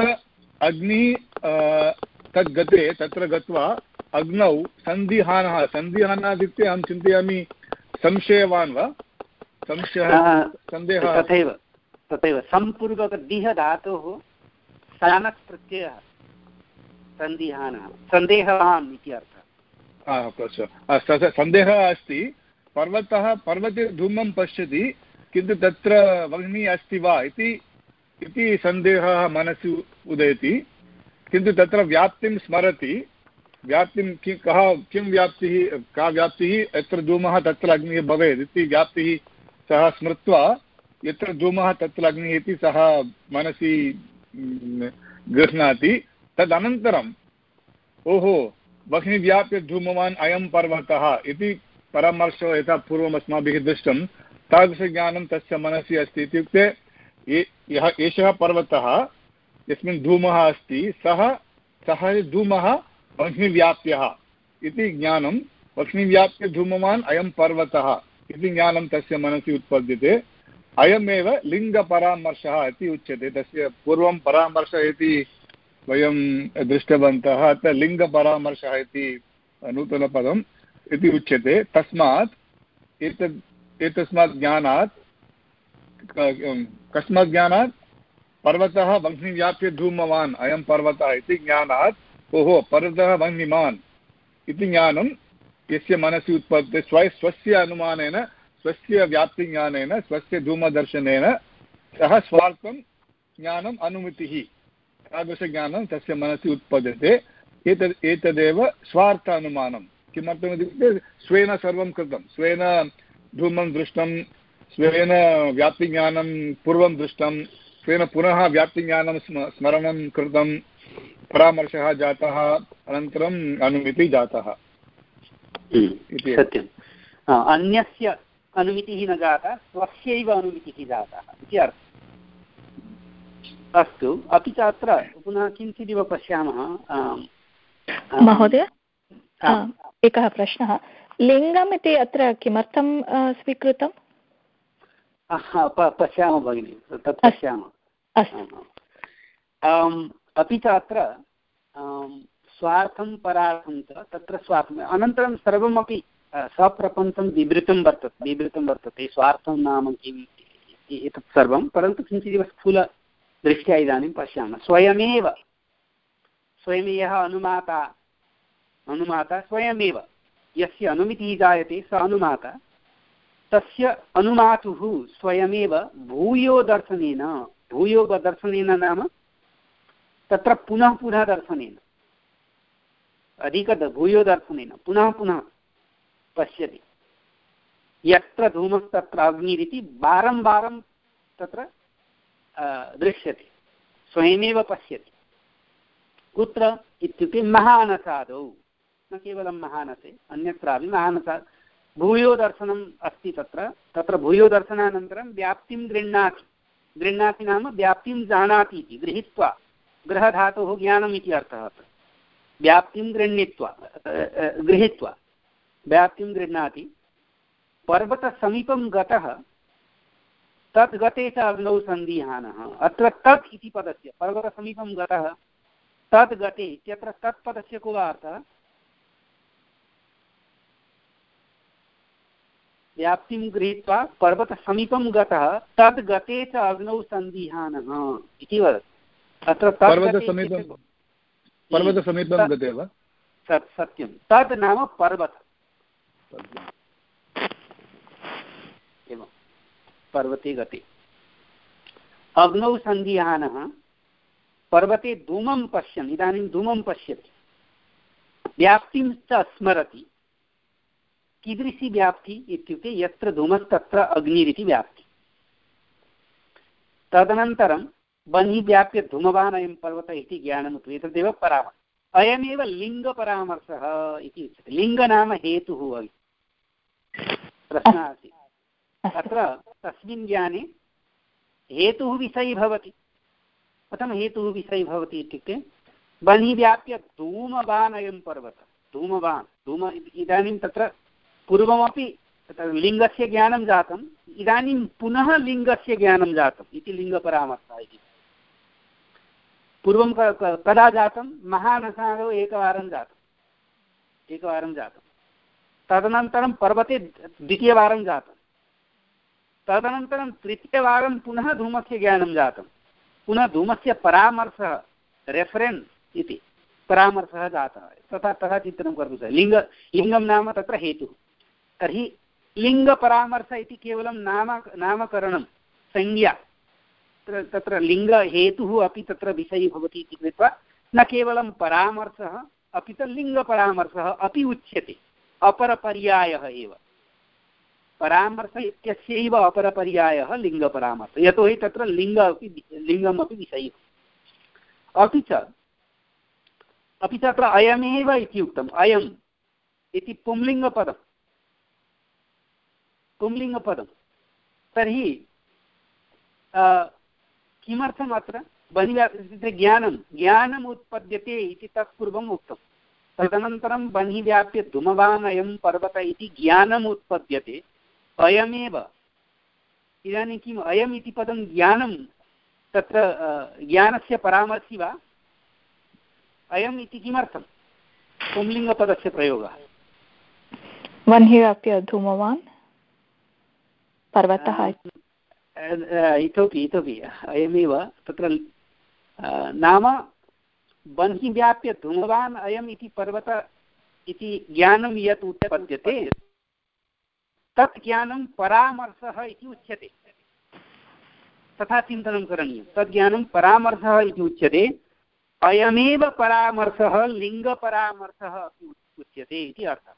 Speaker 6: अग्निः तद्गते तत्र गत्वा अग्नौ सन्दिहानः। सन्दिहानः इत्युक्ते अहं चिन्तयामि संशयवान् वा, संशयः सन्देहः।
Speaker 1: तथैव तथैव सम्पूर्वकदिह धातोः सानक् प्रत्ययः सन्दिहानः, सन्देहवान् इति अर्थः।
Speaker 6: सन्देहः अस्ति। पर्वतः पर्वते धूमं पश्यति, किन्तु तत्र अग्निः अस्ति वा इति इति सन्देहः मनसि उदेति। किन्तु तत्र व्याप्तिं स्मरति। व्याप्तिं कि कः किं व्याप्तिः, का व्याप्तिः, यत्र धूमः तत्र अग्निः भवेत् इति व्याप्तिः सः स्मृत्वा यत्र धूमः तत्र अग्निः इति सः मनसि गृह्णाति। तदनन्तरम् ओहो बह्निव्याप्य धूमवान् अयं पर्वतः इति परामर्शः यथा पूर्वम् अस्माभिः दृष्टं, तादृशज्ञानं तस्य मनसि अस्ति। इत्युक्ते यः एषः पर्वतः यस्मिन् धूमः अस्ति, सः सः धूमः बह्निव्याप्यः, इति ज्ञानं वह्निव्याप्य धूमवान् अयं पर्वतः इति ज्ञानं तस्य मनसि उत्पद्यते। अयमेव लिङ्गपरामर्शः इति उच्यते। तस्य पूर्वं परामर्शः इति वयं दृष्टवन्तः, अत्र लिङ्गपरामर्शः इति नूतनपदम् इति उच्यते। तस्मात् एतद् एतस्मात् ज्ञानात् कस्मात् ज्ञानात् पर्वतः वह्निव्याप्य धूमवान् अयं पर्वतः इति ज्ञानात् ओहो पर्वतः वह्निमान् इति ज्ञानं यस्य मनसि उत्पद्यते स्व स्वस्य अनुमानेन स्वस्य व्याप्तिज्ञानेन स्वस्य धूमदर्शनेन सः स्वार्थं ज्ञानम् अनुमितिः तादृशज्ञानं तस्य मनसि उत्पद्यते। एतद् एतदेव स्वार्थ अनुमानं। किमर्थमित्युक्ते स्वेन सर्वं कृतं, स्वेन धूमं दृष्टं, स्वेन व्याप्तिज्ञानं पूर्वं दृष्टं, स्वेन पुनः व्याप्तिज्ञानं स्म स्मरणं कृतं, परामर्शः जातः, अनन्तरम् अनुमितिः जातः।
Speaker 1: सत्यम्। अन्यस्य अनुमितिः न जाता, स्वस्यैव अनुमितिः जाता इति अर्थः। अस्तु, अपि च अत्र पुनः किञ्चिदिव पश्यामः
Speaker 5: महोदय। एकः प्रश्नः, लिङ्गम् इति अत्र किमर्थं स्वीकृतम्?
Speaker 1: पश्यामः भगिनि, तत् पश्यामः। अपि च अत्र स्वार्थं परार्थं च तत्र स्वार्थम्, अनन्तरं सर्वमपि सप्रपञ्चं विवृतं वर्तते विवृतं वर्तते स्वार्थं नाम किम् एतत् सर्वं, परन्तु किञ्चिदिव स्थूलदृष्ट्या इदानीं पश्यामः। स्वयमेव स्वयं यः अनुमाता अनुमाता स्वयमेव यस्य अनुमितिः जायते स अनुमाता, तस्य अनुमातुः स्वयमेव भूयो दर्शनेन, भूयो दर्शनेन नाम तत्र पुनः पुनः दर्शनेन, अधिक भूयो दर्शनेन पुनः पुनः पश्यति। यत्र धूमस्तत्र अग्निरिति वारं वारं तत्र दृश्यते, स्वयमेव पश्यति। कुत्र इत्युक्ते महानसादौ, न केवलं महानसे, अन्यत्रापि महानसा भूयो दर्शनम् अस्ति। तत्र तत्र भूयो दर्शनानन्तरं व्याप्तिं गृह्णाति, गृह्णाति नाम व्याप्तिं जानाति इति, गृहीत्वा, गृहधातोः ज्ञानम् इति अर्थः। व्याप्तिं गृह्णीत्वा गृहीत्वा व्याप्तिं गृह्णाति। पर्वतसमीपं गतः तत् गते च अग्नौ सन्दिहानः। अत्र तत् इति पदस्य पर्वतसमीपं गतः तद् गते इत्यत्र तत् पदस्य को वा अर्थः? व्याप्तिं गृहीत्वा पर्वतसमीपं गतः तद् गते च अग्नौ सन्दिहानः इति वदति। अत्र पर्वतसमीपं
Speaker 6: पर्वतसमीपं गते वा?
Speaker 1: सत्यं, तद् नाम पर्वत एवं पर्वते गते। अग्नौ सन्दिहानः, पर्वते धूमं पश्यन्, इदानीं धूमं पश्यति, व्याप्तिं च स्मरति। कीदृशी व्याप्ति इत्युक्ते यत्र धूमस्तत्र अग्निरिति व्याप्ति। तदनन्तरं बहिर्व्याप्य धूमवान् अयं पर्वतः इति ज्ञानम्, एतदेव परामर्शः। अयमेव लिङ्गपरामर्शः इति उच्यते। लिङ्ग नाम हेतुः। प्रश्नः आसीत् अत्र, तस्मिन् ज्ञाने हेतुः विषयी भवति। कथं हेतुः विषयी भवति इत्युक्ते बहिर्व्याप्य धूमवान् अयं पर्वतः, धूमवान् धूम इदानीं तत्र पूर्वमपि तत्र लिङ्गस्य ज्ञानं जातम्, इदानीं पुनः लिङ्गस्य ज्ञानं जातम् इति लिङ्गपरामर्शः इति। पूर्वं कदा जातं? महानसादौ एकवारं जातम् एकवारं जातं तदनन्तरं पर्वते द्वितीयवारं जातं, तदनन्तरं तृतीयवारं पुनः धूमस्य ज्ञानं जातं, पुनः धूमस्य परामर्शः रेफरेन्स् इति परामर्शः जातः। तथा तथा चिन्तनं कर्तुं शक्यते। लिङ्ग लिङ्गं नाम तत्र हेतुः। तर्हि लिङ्गपरामर्श इति केवलं नाम नामकरणं, संज्ञा, तत्र लिङ्गहेतुः अपि तत्र विषयी भवति इति कृत्वा न केवलं परामर्शः अपि च लिङ्गपरामर्शः अपि उच्यते। अपरपर्यायः एव, परामर्श इत्यस्यैव अपरपर्यायः लिङ्गपरामर्शः, यतोहि तत्र लिङ्ग अपि लिङ्गमपि विषयी। अपि च अपि च अत्र अयमेव इति उक्तम्। अयम् इति पुंलिङ्गपदं पुंलिङ्गपदं तर्हि किमर्थम् अत्र बहिर्व्याप्ति ज्ञानं ज्ञानम् उत्पद्यते इति तत्पूर्वम् उक्तम्। तदनन्तरं बहिः व्याप्य धूमवान् अयं पर्वत इति ज्ञानम् उत्पद्यते। अयमेव इदानीं किम् अयम् इति पदं ज्ञानं तत्र ज्ञानस्य परामर्शी वा? अयम् इति किमर्थं पुंलिङ्गपदस्य प्रयोगः?
Speaker 5: वह्नि व्याप्य धूमवान् पर्वतः
Speaker 1: इतोपि इतोपि अयमेव तत्र नाम बहिः व्याप्य धूमवान् अयम् इति पर्वत इति ज्ञानं यत् उत्पद्यते तत् ज्ञानं परामर्शः इति उच्यते। तथा चिन्तनं करणीयं। तद् ज्ञानं परामर्शः इति उच्यते। अयमेव परामर्शः लिङ्गपरामर्शः अपि उच्यते इति अर्थः।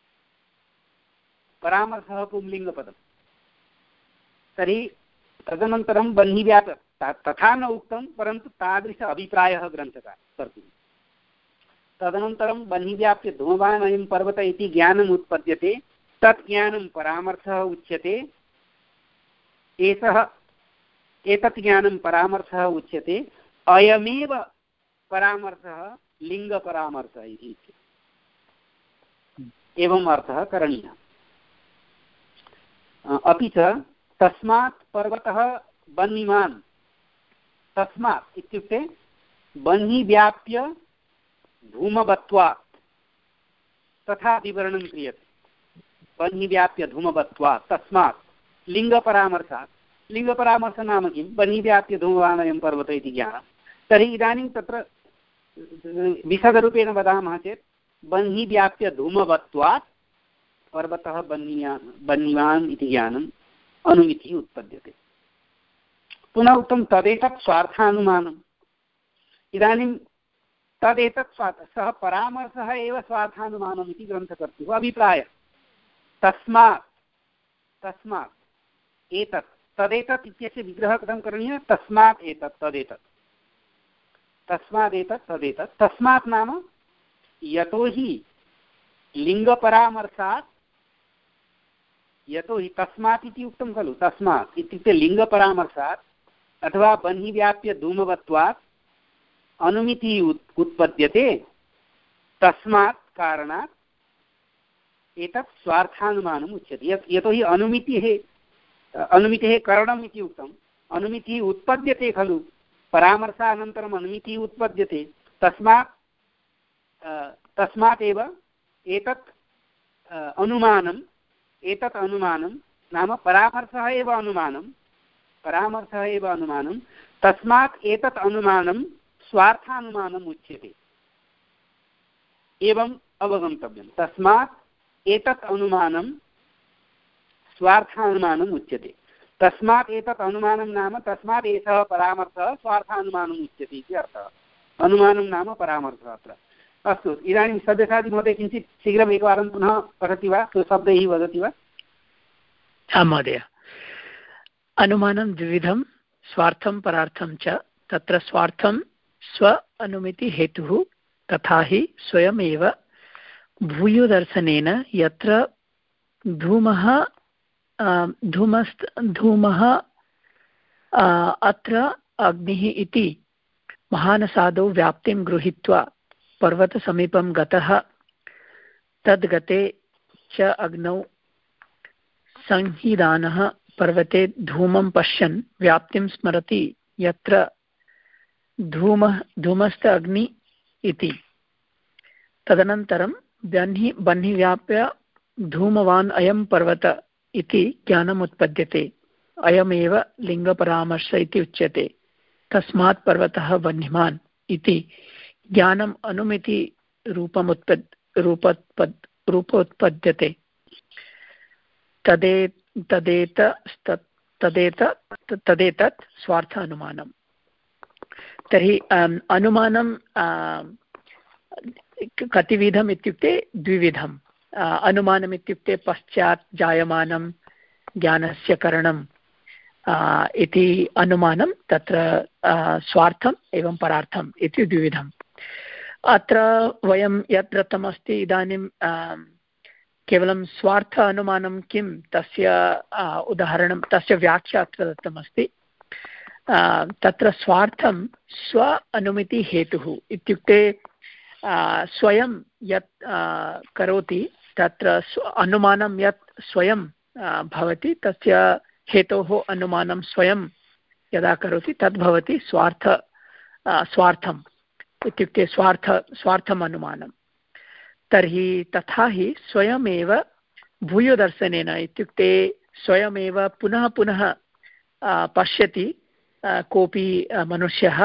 Speaker 1: परामर्शः पुंलिङ्गपदं। तर्हि तदनन्तरं बहिः व्याप्य तथा न उक्तं, परन्तु तादृश अभिप्रायः ग्रन्थकार कर्तुं। तदनन्तरं बहिः व्याप्य धूमवान् अयं पर्वत इति ज्ञानम् उत्पद्यते। तत् ज्ञानं परामर्शः उच्यते। एषः एतत् ज्ञानं परामर्शः उच्यते। अयमेव परामर्शः लिङ्गपरामर्शः इति उच्यते। एवम् अर्थः करणीयः। अपि च तस्मात् पर्वतः बह्निमान्, तस्मात् इत्युक्ते बह्नि व्याप्य धूमवत्वात् तथा विवरणं क्रियते। बह्नि व्याप्य धूमवत्वात् तस्मात् लिङ्गपरामर्शात्। लिङ्गपरामर्शः नाम किं? बह्नि व्याप्य धूमवान् अयं पर्वत इति ज्ञानं। तर्हि इदानीं तत्र विशदरूपेण वदामः चेत् बह्नि व्याप्य धूमवत्वात् पर्वतः बह्निया बह्निवान् इति ज्ञानम् अनुमितिः उत्पद्यते। पुनः उक्तं तदेतत् स्वार्थानुमानम्। इदानीं तदेतत् स्वार्थ सः परामर्शः एव स्वार्थानुमानम् इति ग्रन्थकर्तुः अभिप्रायः। तस्मात् तस्मात् एतत् तदेतत् इत्यस्य विग्रहः कथं करणीयः? तस्मात् एतत् तदेतत् तस्मात् एतत् तदेतत्। तस्मात् नाम यतोहि लिङ्गपरामर्शात्, यतोहि तस्मात् इति उक्तं खलु। तस्मात् इत्युक्ते लिङ्गपरामर्शात् अथवा बह्नि व्याप्य धूमवत्वात् अनुमितिः उत्पद्यते। तस्मात् कारणात् एतत् स्वार्थानुमानम् उच्यते। यतोहि अनुमितिः अनुमितेः करणम् इति उक्तम्। अनुमितिः उत्पद्यते खलु, परामर्शानन्तरम् अनुमितिः उत्पद्यते। तस्मात् तस्मात् एव एतत् अनुमानम् एतत् अनुमानं नाम परामर्शः एव अनुमानं परामर्शः एव अनुमानं तस्मात् एतत् अनुमानं स्वार्थानुमानम् उच्यते। एवम् अवगन्तव्यं। तस्मात् एतत् अनुमानं स्वार्थानुमानम् उच्यते। तस्मात् एतत् अनुमानं नाम तस्मात् एषः परामर्शः स्वार्थानुमानम् उच्यते इति अर्थः। अनुमानं नाम परामर्शः अत्र। अस्तु, इदानीं सव्यसाची महोदय किञ्चित् शीघ्रम् एकवारं पुनः पठति वा, स्वशब्दैः वदति वा?
Speaker 3: आं महोदय। अनुमानं द्विविधं, स्वार्थं परार्थं च। तत्र स्वार्थं स्व अनुमितिहेतुः, तथा हि स्वयमेव भूयोदर्शनेन यत्र धूमः धूमस्त धूमः अत्र अग्निः इति महानसादौ व्याप्तिं गृहीत्वा पर्वतसमीपं गतः, तद्गते च अग्नौ संहिदानः पर्वते धूमं पश्यन् व्याप्तिं स्मरति यत्र धूमः धूमस्त अग्नि इति। तदनन्तरं बह्नि बह्नि व्याप्य धूमवान् अयं पर्वत इति ज्ञानम् उत्पद्यते। अयमेव लिङ्गपरामर्श इति उच्यते। तस्मात् पर्वतः बह्निमान् इति ज्ञानम् अनुमिति रूपमुत्पद् रूपोत्पद् रूपोत्पद्यते। तदे तदेत तदेत तदेतत् स्वार्थ अनुमानम्। तर्हि अनुमानं कतिविधम् इत्युक्ते द्विविधम्। अनुमानम् इत्युक्ते पश्चात् जायमानं ज्ञानस्य करणम् इति अनुमानं, तत्र स्वार्थम् एवं परार्थम् इति द्विविधम्। अत्र वयं यत् दत्तमस्ति इदानीं केवलं स्वार्थ अनुमानं किं तस्य उदाहरणं, तस्य व्याख्या अत्र दत्तमस्ति। तत्र स्वार्थं स्व अनुमितिहेतुः इत्युक्ते स्वयं यत् करोति तत्र अनुमानं यत् स्वयं भवति तस्य हेतोः अनुमानं स्वयं यदा करोति तद् भवति स्वार्थ स्वार्थम् इत्युक्ते स्वार्थ स्वार्थम् अनुमानं। तर्हि तथा हि स्वयमेव भूयोदर्शनेन इत्युक्ते स्वयमेव पुनः पुनः पश्यति कोऽपि मनुष्यः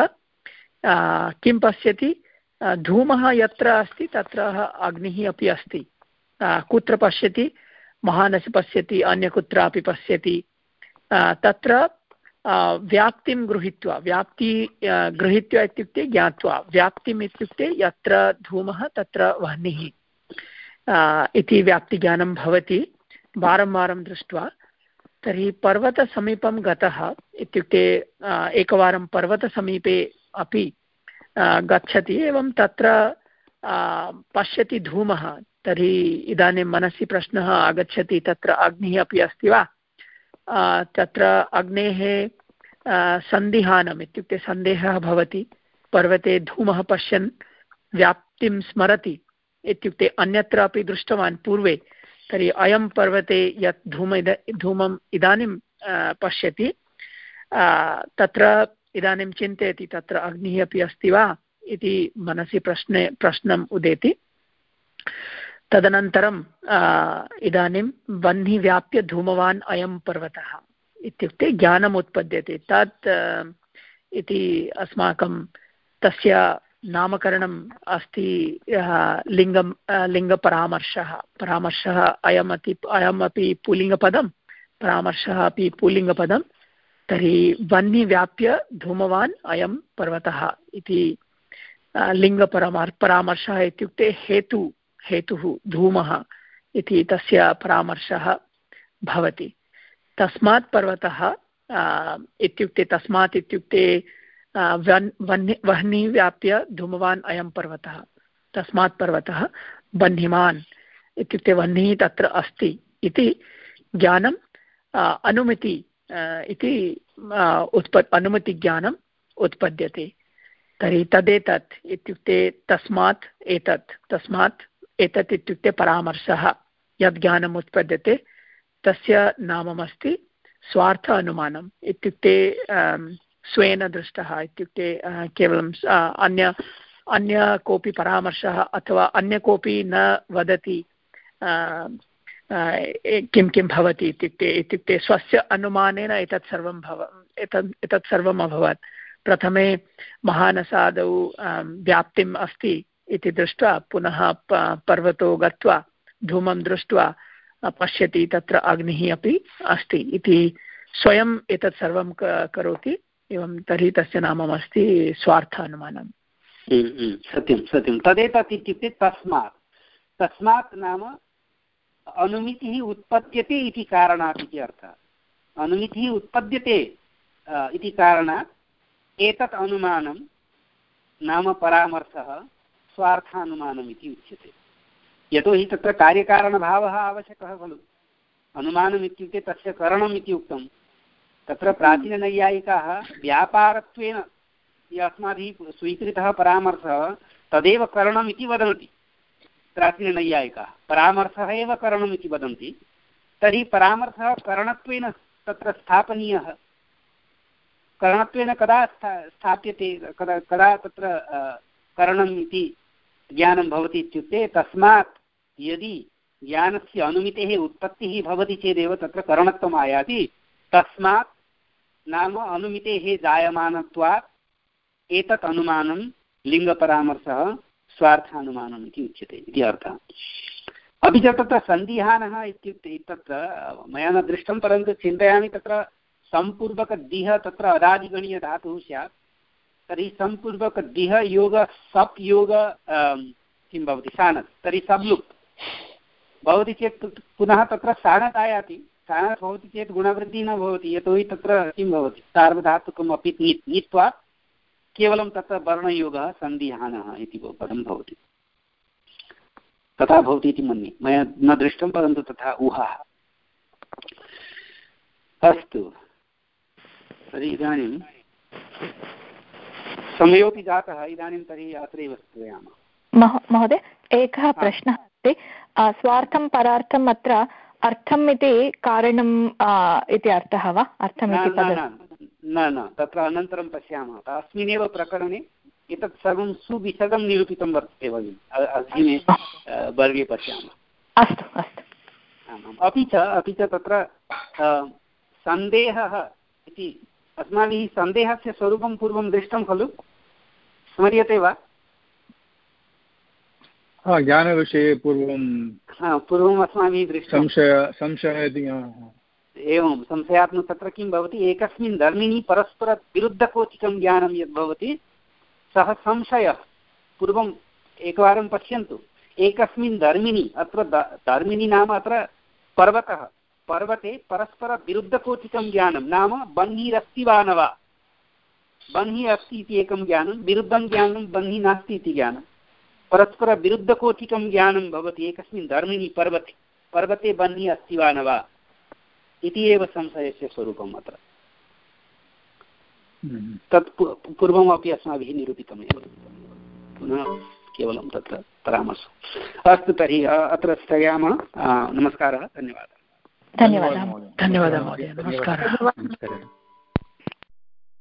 Speaker 3: किं पश्यति, धूमः यत्र अस्ति तत्र अग्निः अपि अस्ति, कुत्र पश्यति, महानसि पश्यति, अन्य कुत्रापि पश्यति, तत्र व्याप्तिं गृहीत्वा, व्याप्ति गृहीत्वा इत्युक्ते ज्ञात्वा, व्याप्तिम् इत्युक्ते यत्र धूमः तत्र वह्निः इति व्याप्तिज्ञानं भवति वारं वारं दृष्ट्वा। तर्हि पर्वतसमीपं गतः इत्युक्ते एकवारं पर्वतसमीपे अपि गच्छति, एवं तत्र पश्यति धूमः। तर्हि इदानीं मनसि प्रश्नः आगच्छति, तत्र अग्निः अपि अस्ति वा? तत्र अग्नेः सन्दिहानम् इत्युक्ते सन्देहः भवति। पर्वते धूमः पश्यन् व्याप्तिं स्मरति इत्युक्ते अन्यत्र अपि दृष्टवान् पूर्वे, तर्हि अयं पर्वते यत् धूम इद धूमम् इदानीं पश्यति तत्र इदानीं चिन्तयति तत्र अग्निः अपि अस्ति वा इति मनसि प्रश्ने प्रश्नम् उदेति। तदनन्तरं इदानीं वह्निः व्याप्य धूमवान् अयं पर्वतः इत्युक्ते ज्ञानम् उत्पद्यते। तत् इति अस्माकं तस्य नामकरणम् अस्ति लिङ्गं लिङ्गपरामर्शः। परामर्शः अयमति अयमपि पुल्लिङ्गपदं, परामर्शः अपि पुल्लिङ्गपदं। तर्हि वह्निः व्याप्य धूमवान् अयं पर्वतः इति लिङ्गपरामर् परामर्शः इत्युक्ते हेतु हेतुः धूमः इति तस्य परामर्शः भवति। तस्मात् पर्वतः इत्युक्ते तस्मात् इत्युक्ते वह्नि वह्निः व्याप्य धूमवान् अयं पर्वतः, तस्मात् पर्वतः वह्निमान् इत्युक्ते वह्निः तत्र अस्ति इति ज्ञानम् अनुमिति इति उत्पत् अनुमितिज्ञानम् उत्पद्यते। तर्हि तदेतत् इत्युक्ते तस्मात् एतत्, तस्मात् एतत् इत्युक्ते परामर्शः यद् ज्ञानम् उत्पद्यते तस्य नाममस्ति स्वार्थ अनुमानम् इत्युक्ते स्वेन दृष्टः इत्युक्ते केवलं अन्य अन्य कोऽपि परामर्शः अथवा अन्य कोऽपि न वदति किं किं भवति इत्युक्ते इत्युक्ते स्वस्य अनुमानेन एतत् सर्वं भव एतत् एतत् सर्वम् अभवत्। प्रथमे महानसादौ व्याप्तिम् अस्ति इति दृष्ट्वा पुनः पर्वतो गत्वा धूमं दृष्ट्वा पश्यति तत्र अग्निः अपि अस्ति इति स्वयम् एतत् सर्वं करोति। एवं तर्हि तस्य नाममस्ति स्वार्थ अनुमानम्।
Speaker 1: सत्यं सत्यं तदेतत् इत्युक्ते तस्मात्, तस्मात् नाम अनुमितिः उत्पद्यते इति कारणात् इति अर्थः। अनुमितिः उत्पद्यते इति कारणात् एतत् अनुमानं नाम परामर्शः स्वार्थानुमानम् इति उच्यते। यतोहि तत्र कार्यकारणभावः आवश्यकः खलु। अनुमानम् इत्युक्ते तस्य करणम् इति उक्तं। तत्र प्राचीननैयायिकाः व्यापारत्वेन यः अस्माभिः स्वीकृतः परामर्शः तदेव करणम् इति वदन्ति। प्राचीननैयायिकाः परामर्शः एव करणम् इति वदन्ति। तर्हि परामर्शः करणत्वेन तत्र स्थापनीयः। करणत्वेन कदा स्थाप्यते, कदा कदा तत्र करणम् इति ज्ञानं भवति इत्युक्ते तस्मात् यदि ज्ञानस्य अनुमितेः उत्पत्तिः भवति चेदेव तत्र करणत्वम् आयाति। तस्मात् नाम अनुमितेः जायमानत्वात् एतत् अनुमानं लिङ्गपरामर्शः स्वार्थानुमानम् इति उच्यते इति अर्थः। अपि च तत्र सन्दिहानः इत्युक्ते तत्र मया न दृष्टं, परन्तु चिन्तयामि तत्र सम्पूर्वकदिह तत्र अदादिगणीयधातुः स्यात्। तर्हि सम्पूर्वकदिह योग सप् योग किं भवति सानत्, तर्हि सब्लुक् भवति चेत् पुनः तत्र सानत् आयाति। सानत् भवति चेत् गुणवृद्धिः न भवति, यतोहि तत्र किं भवति सार्वधातुकम् अपि नीत्वा केवलं तत्र वर्णयोगः सन्दिहानः इति पदं भवति। तथा भवति इति मन्ये, मया न दृष्टं परन्तु तथा ऊहः। अस्तु, तर्हि इदानीं समयोपि जातः, इदानीं तर्हि अत्रैव स्थगयामः।
Speaker 5: महोदय एकः प्रश्नः अस्ति स्वार्थं परार्थम् अत्र अर्थम् इति कारणम् इति अर्थः वा अर्थम् इति
Speaker 1: न न तत्र अनन्तरं पश्यामः अस्मिन्नेव प्रकरणे एतत् सर्वं सुविशदं निरूपितं वर्तते भगिनि अग्रिमे वर्गे पश्यामः
Speaker 5: अस्तु अस्तु
Speaker 1: अपि च अपि च तत्र सन्देहः इति अस्माभिः सन्देहस्य स्वरूपं पूर्वं दृष्टं खलु स्मर्यते वा
Speaker 6: ज्ञानविषये पूर्वं
Speaker 1: पूर्वम् अस्माभिः दृष्टं
Speaker 6: संशय संशयः इति
Speaker 1: एवं संशयात्मक तत्र किं भवति एकस्मिन् धर्मिणि परस्परविरुद्धकोटिकं ज्ञानं यद् भवति सः संशयः पूर्वम् एकवारं पश्यन्तु एकस्मिन् धर्मिणि अत्र धर्मिणि नाम अत्र पर्वतः पर्वते परस्परविरुद्धकोटिकं ज्ञानं नाम बह्निरस्ति वा न वा बह्निः अस्ति इति एकं ज्ञानं विरुद्धं ज्ञानं बह्निः नास्ति इति ज्ञानं परस्परविरुद्धकोटिकं ज्ञानं भवति एकस्मिन् धर्मिणि पर्वते पर्वते बह्निः अस्ति वा न वा इति एव संशयस्य स्वरूपम् अत्र तत् पूर्वमपि अस्माभिः निरूपितमेव पुनः केवलं तत्र परामर्शः अस्तु तर्हि अत्र स्थगयामः नमस्कारः धन्यवादः
Speaker 5: धन्यवादः
Speaker 3: धन्यवादः महोदय नमस्कारः
Speaker 2: नमस्कारः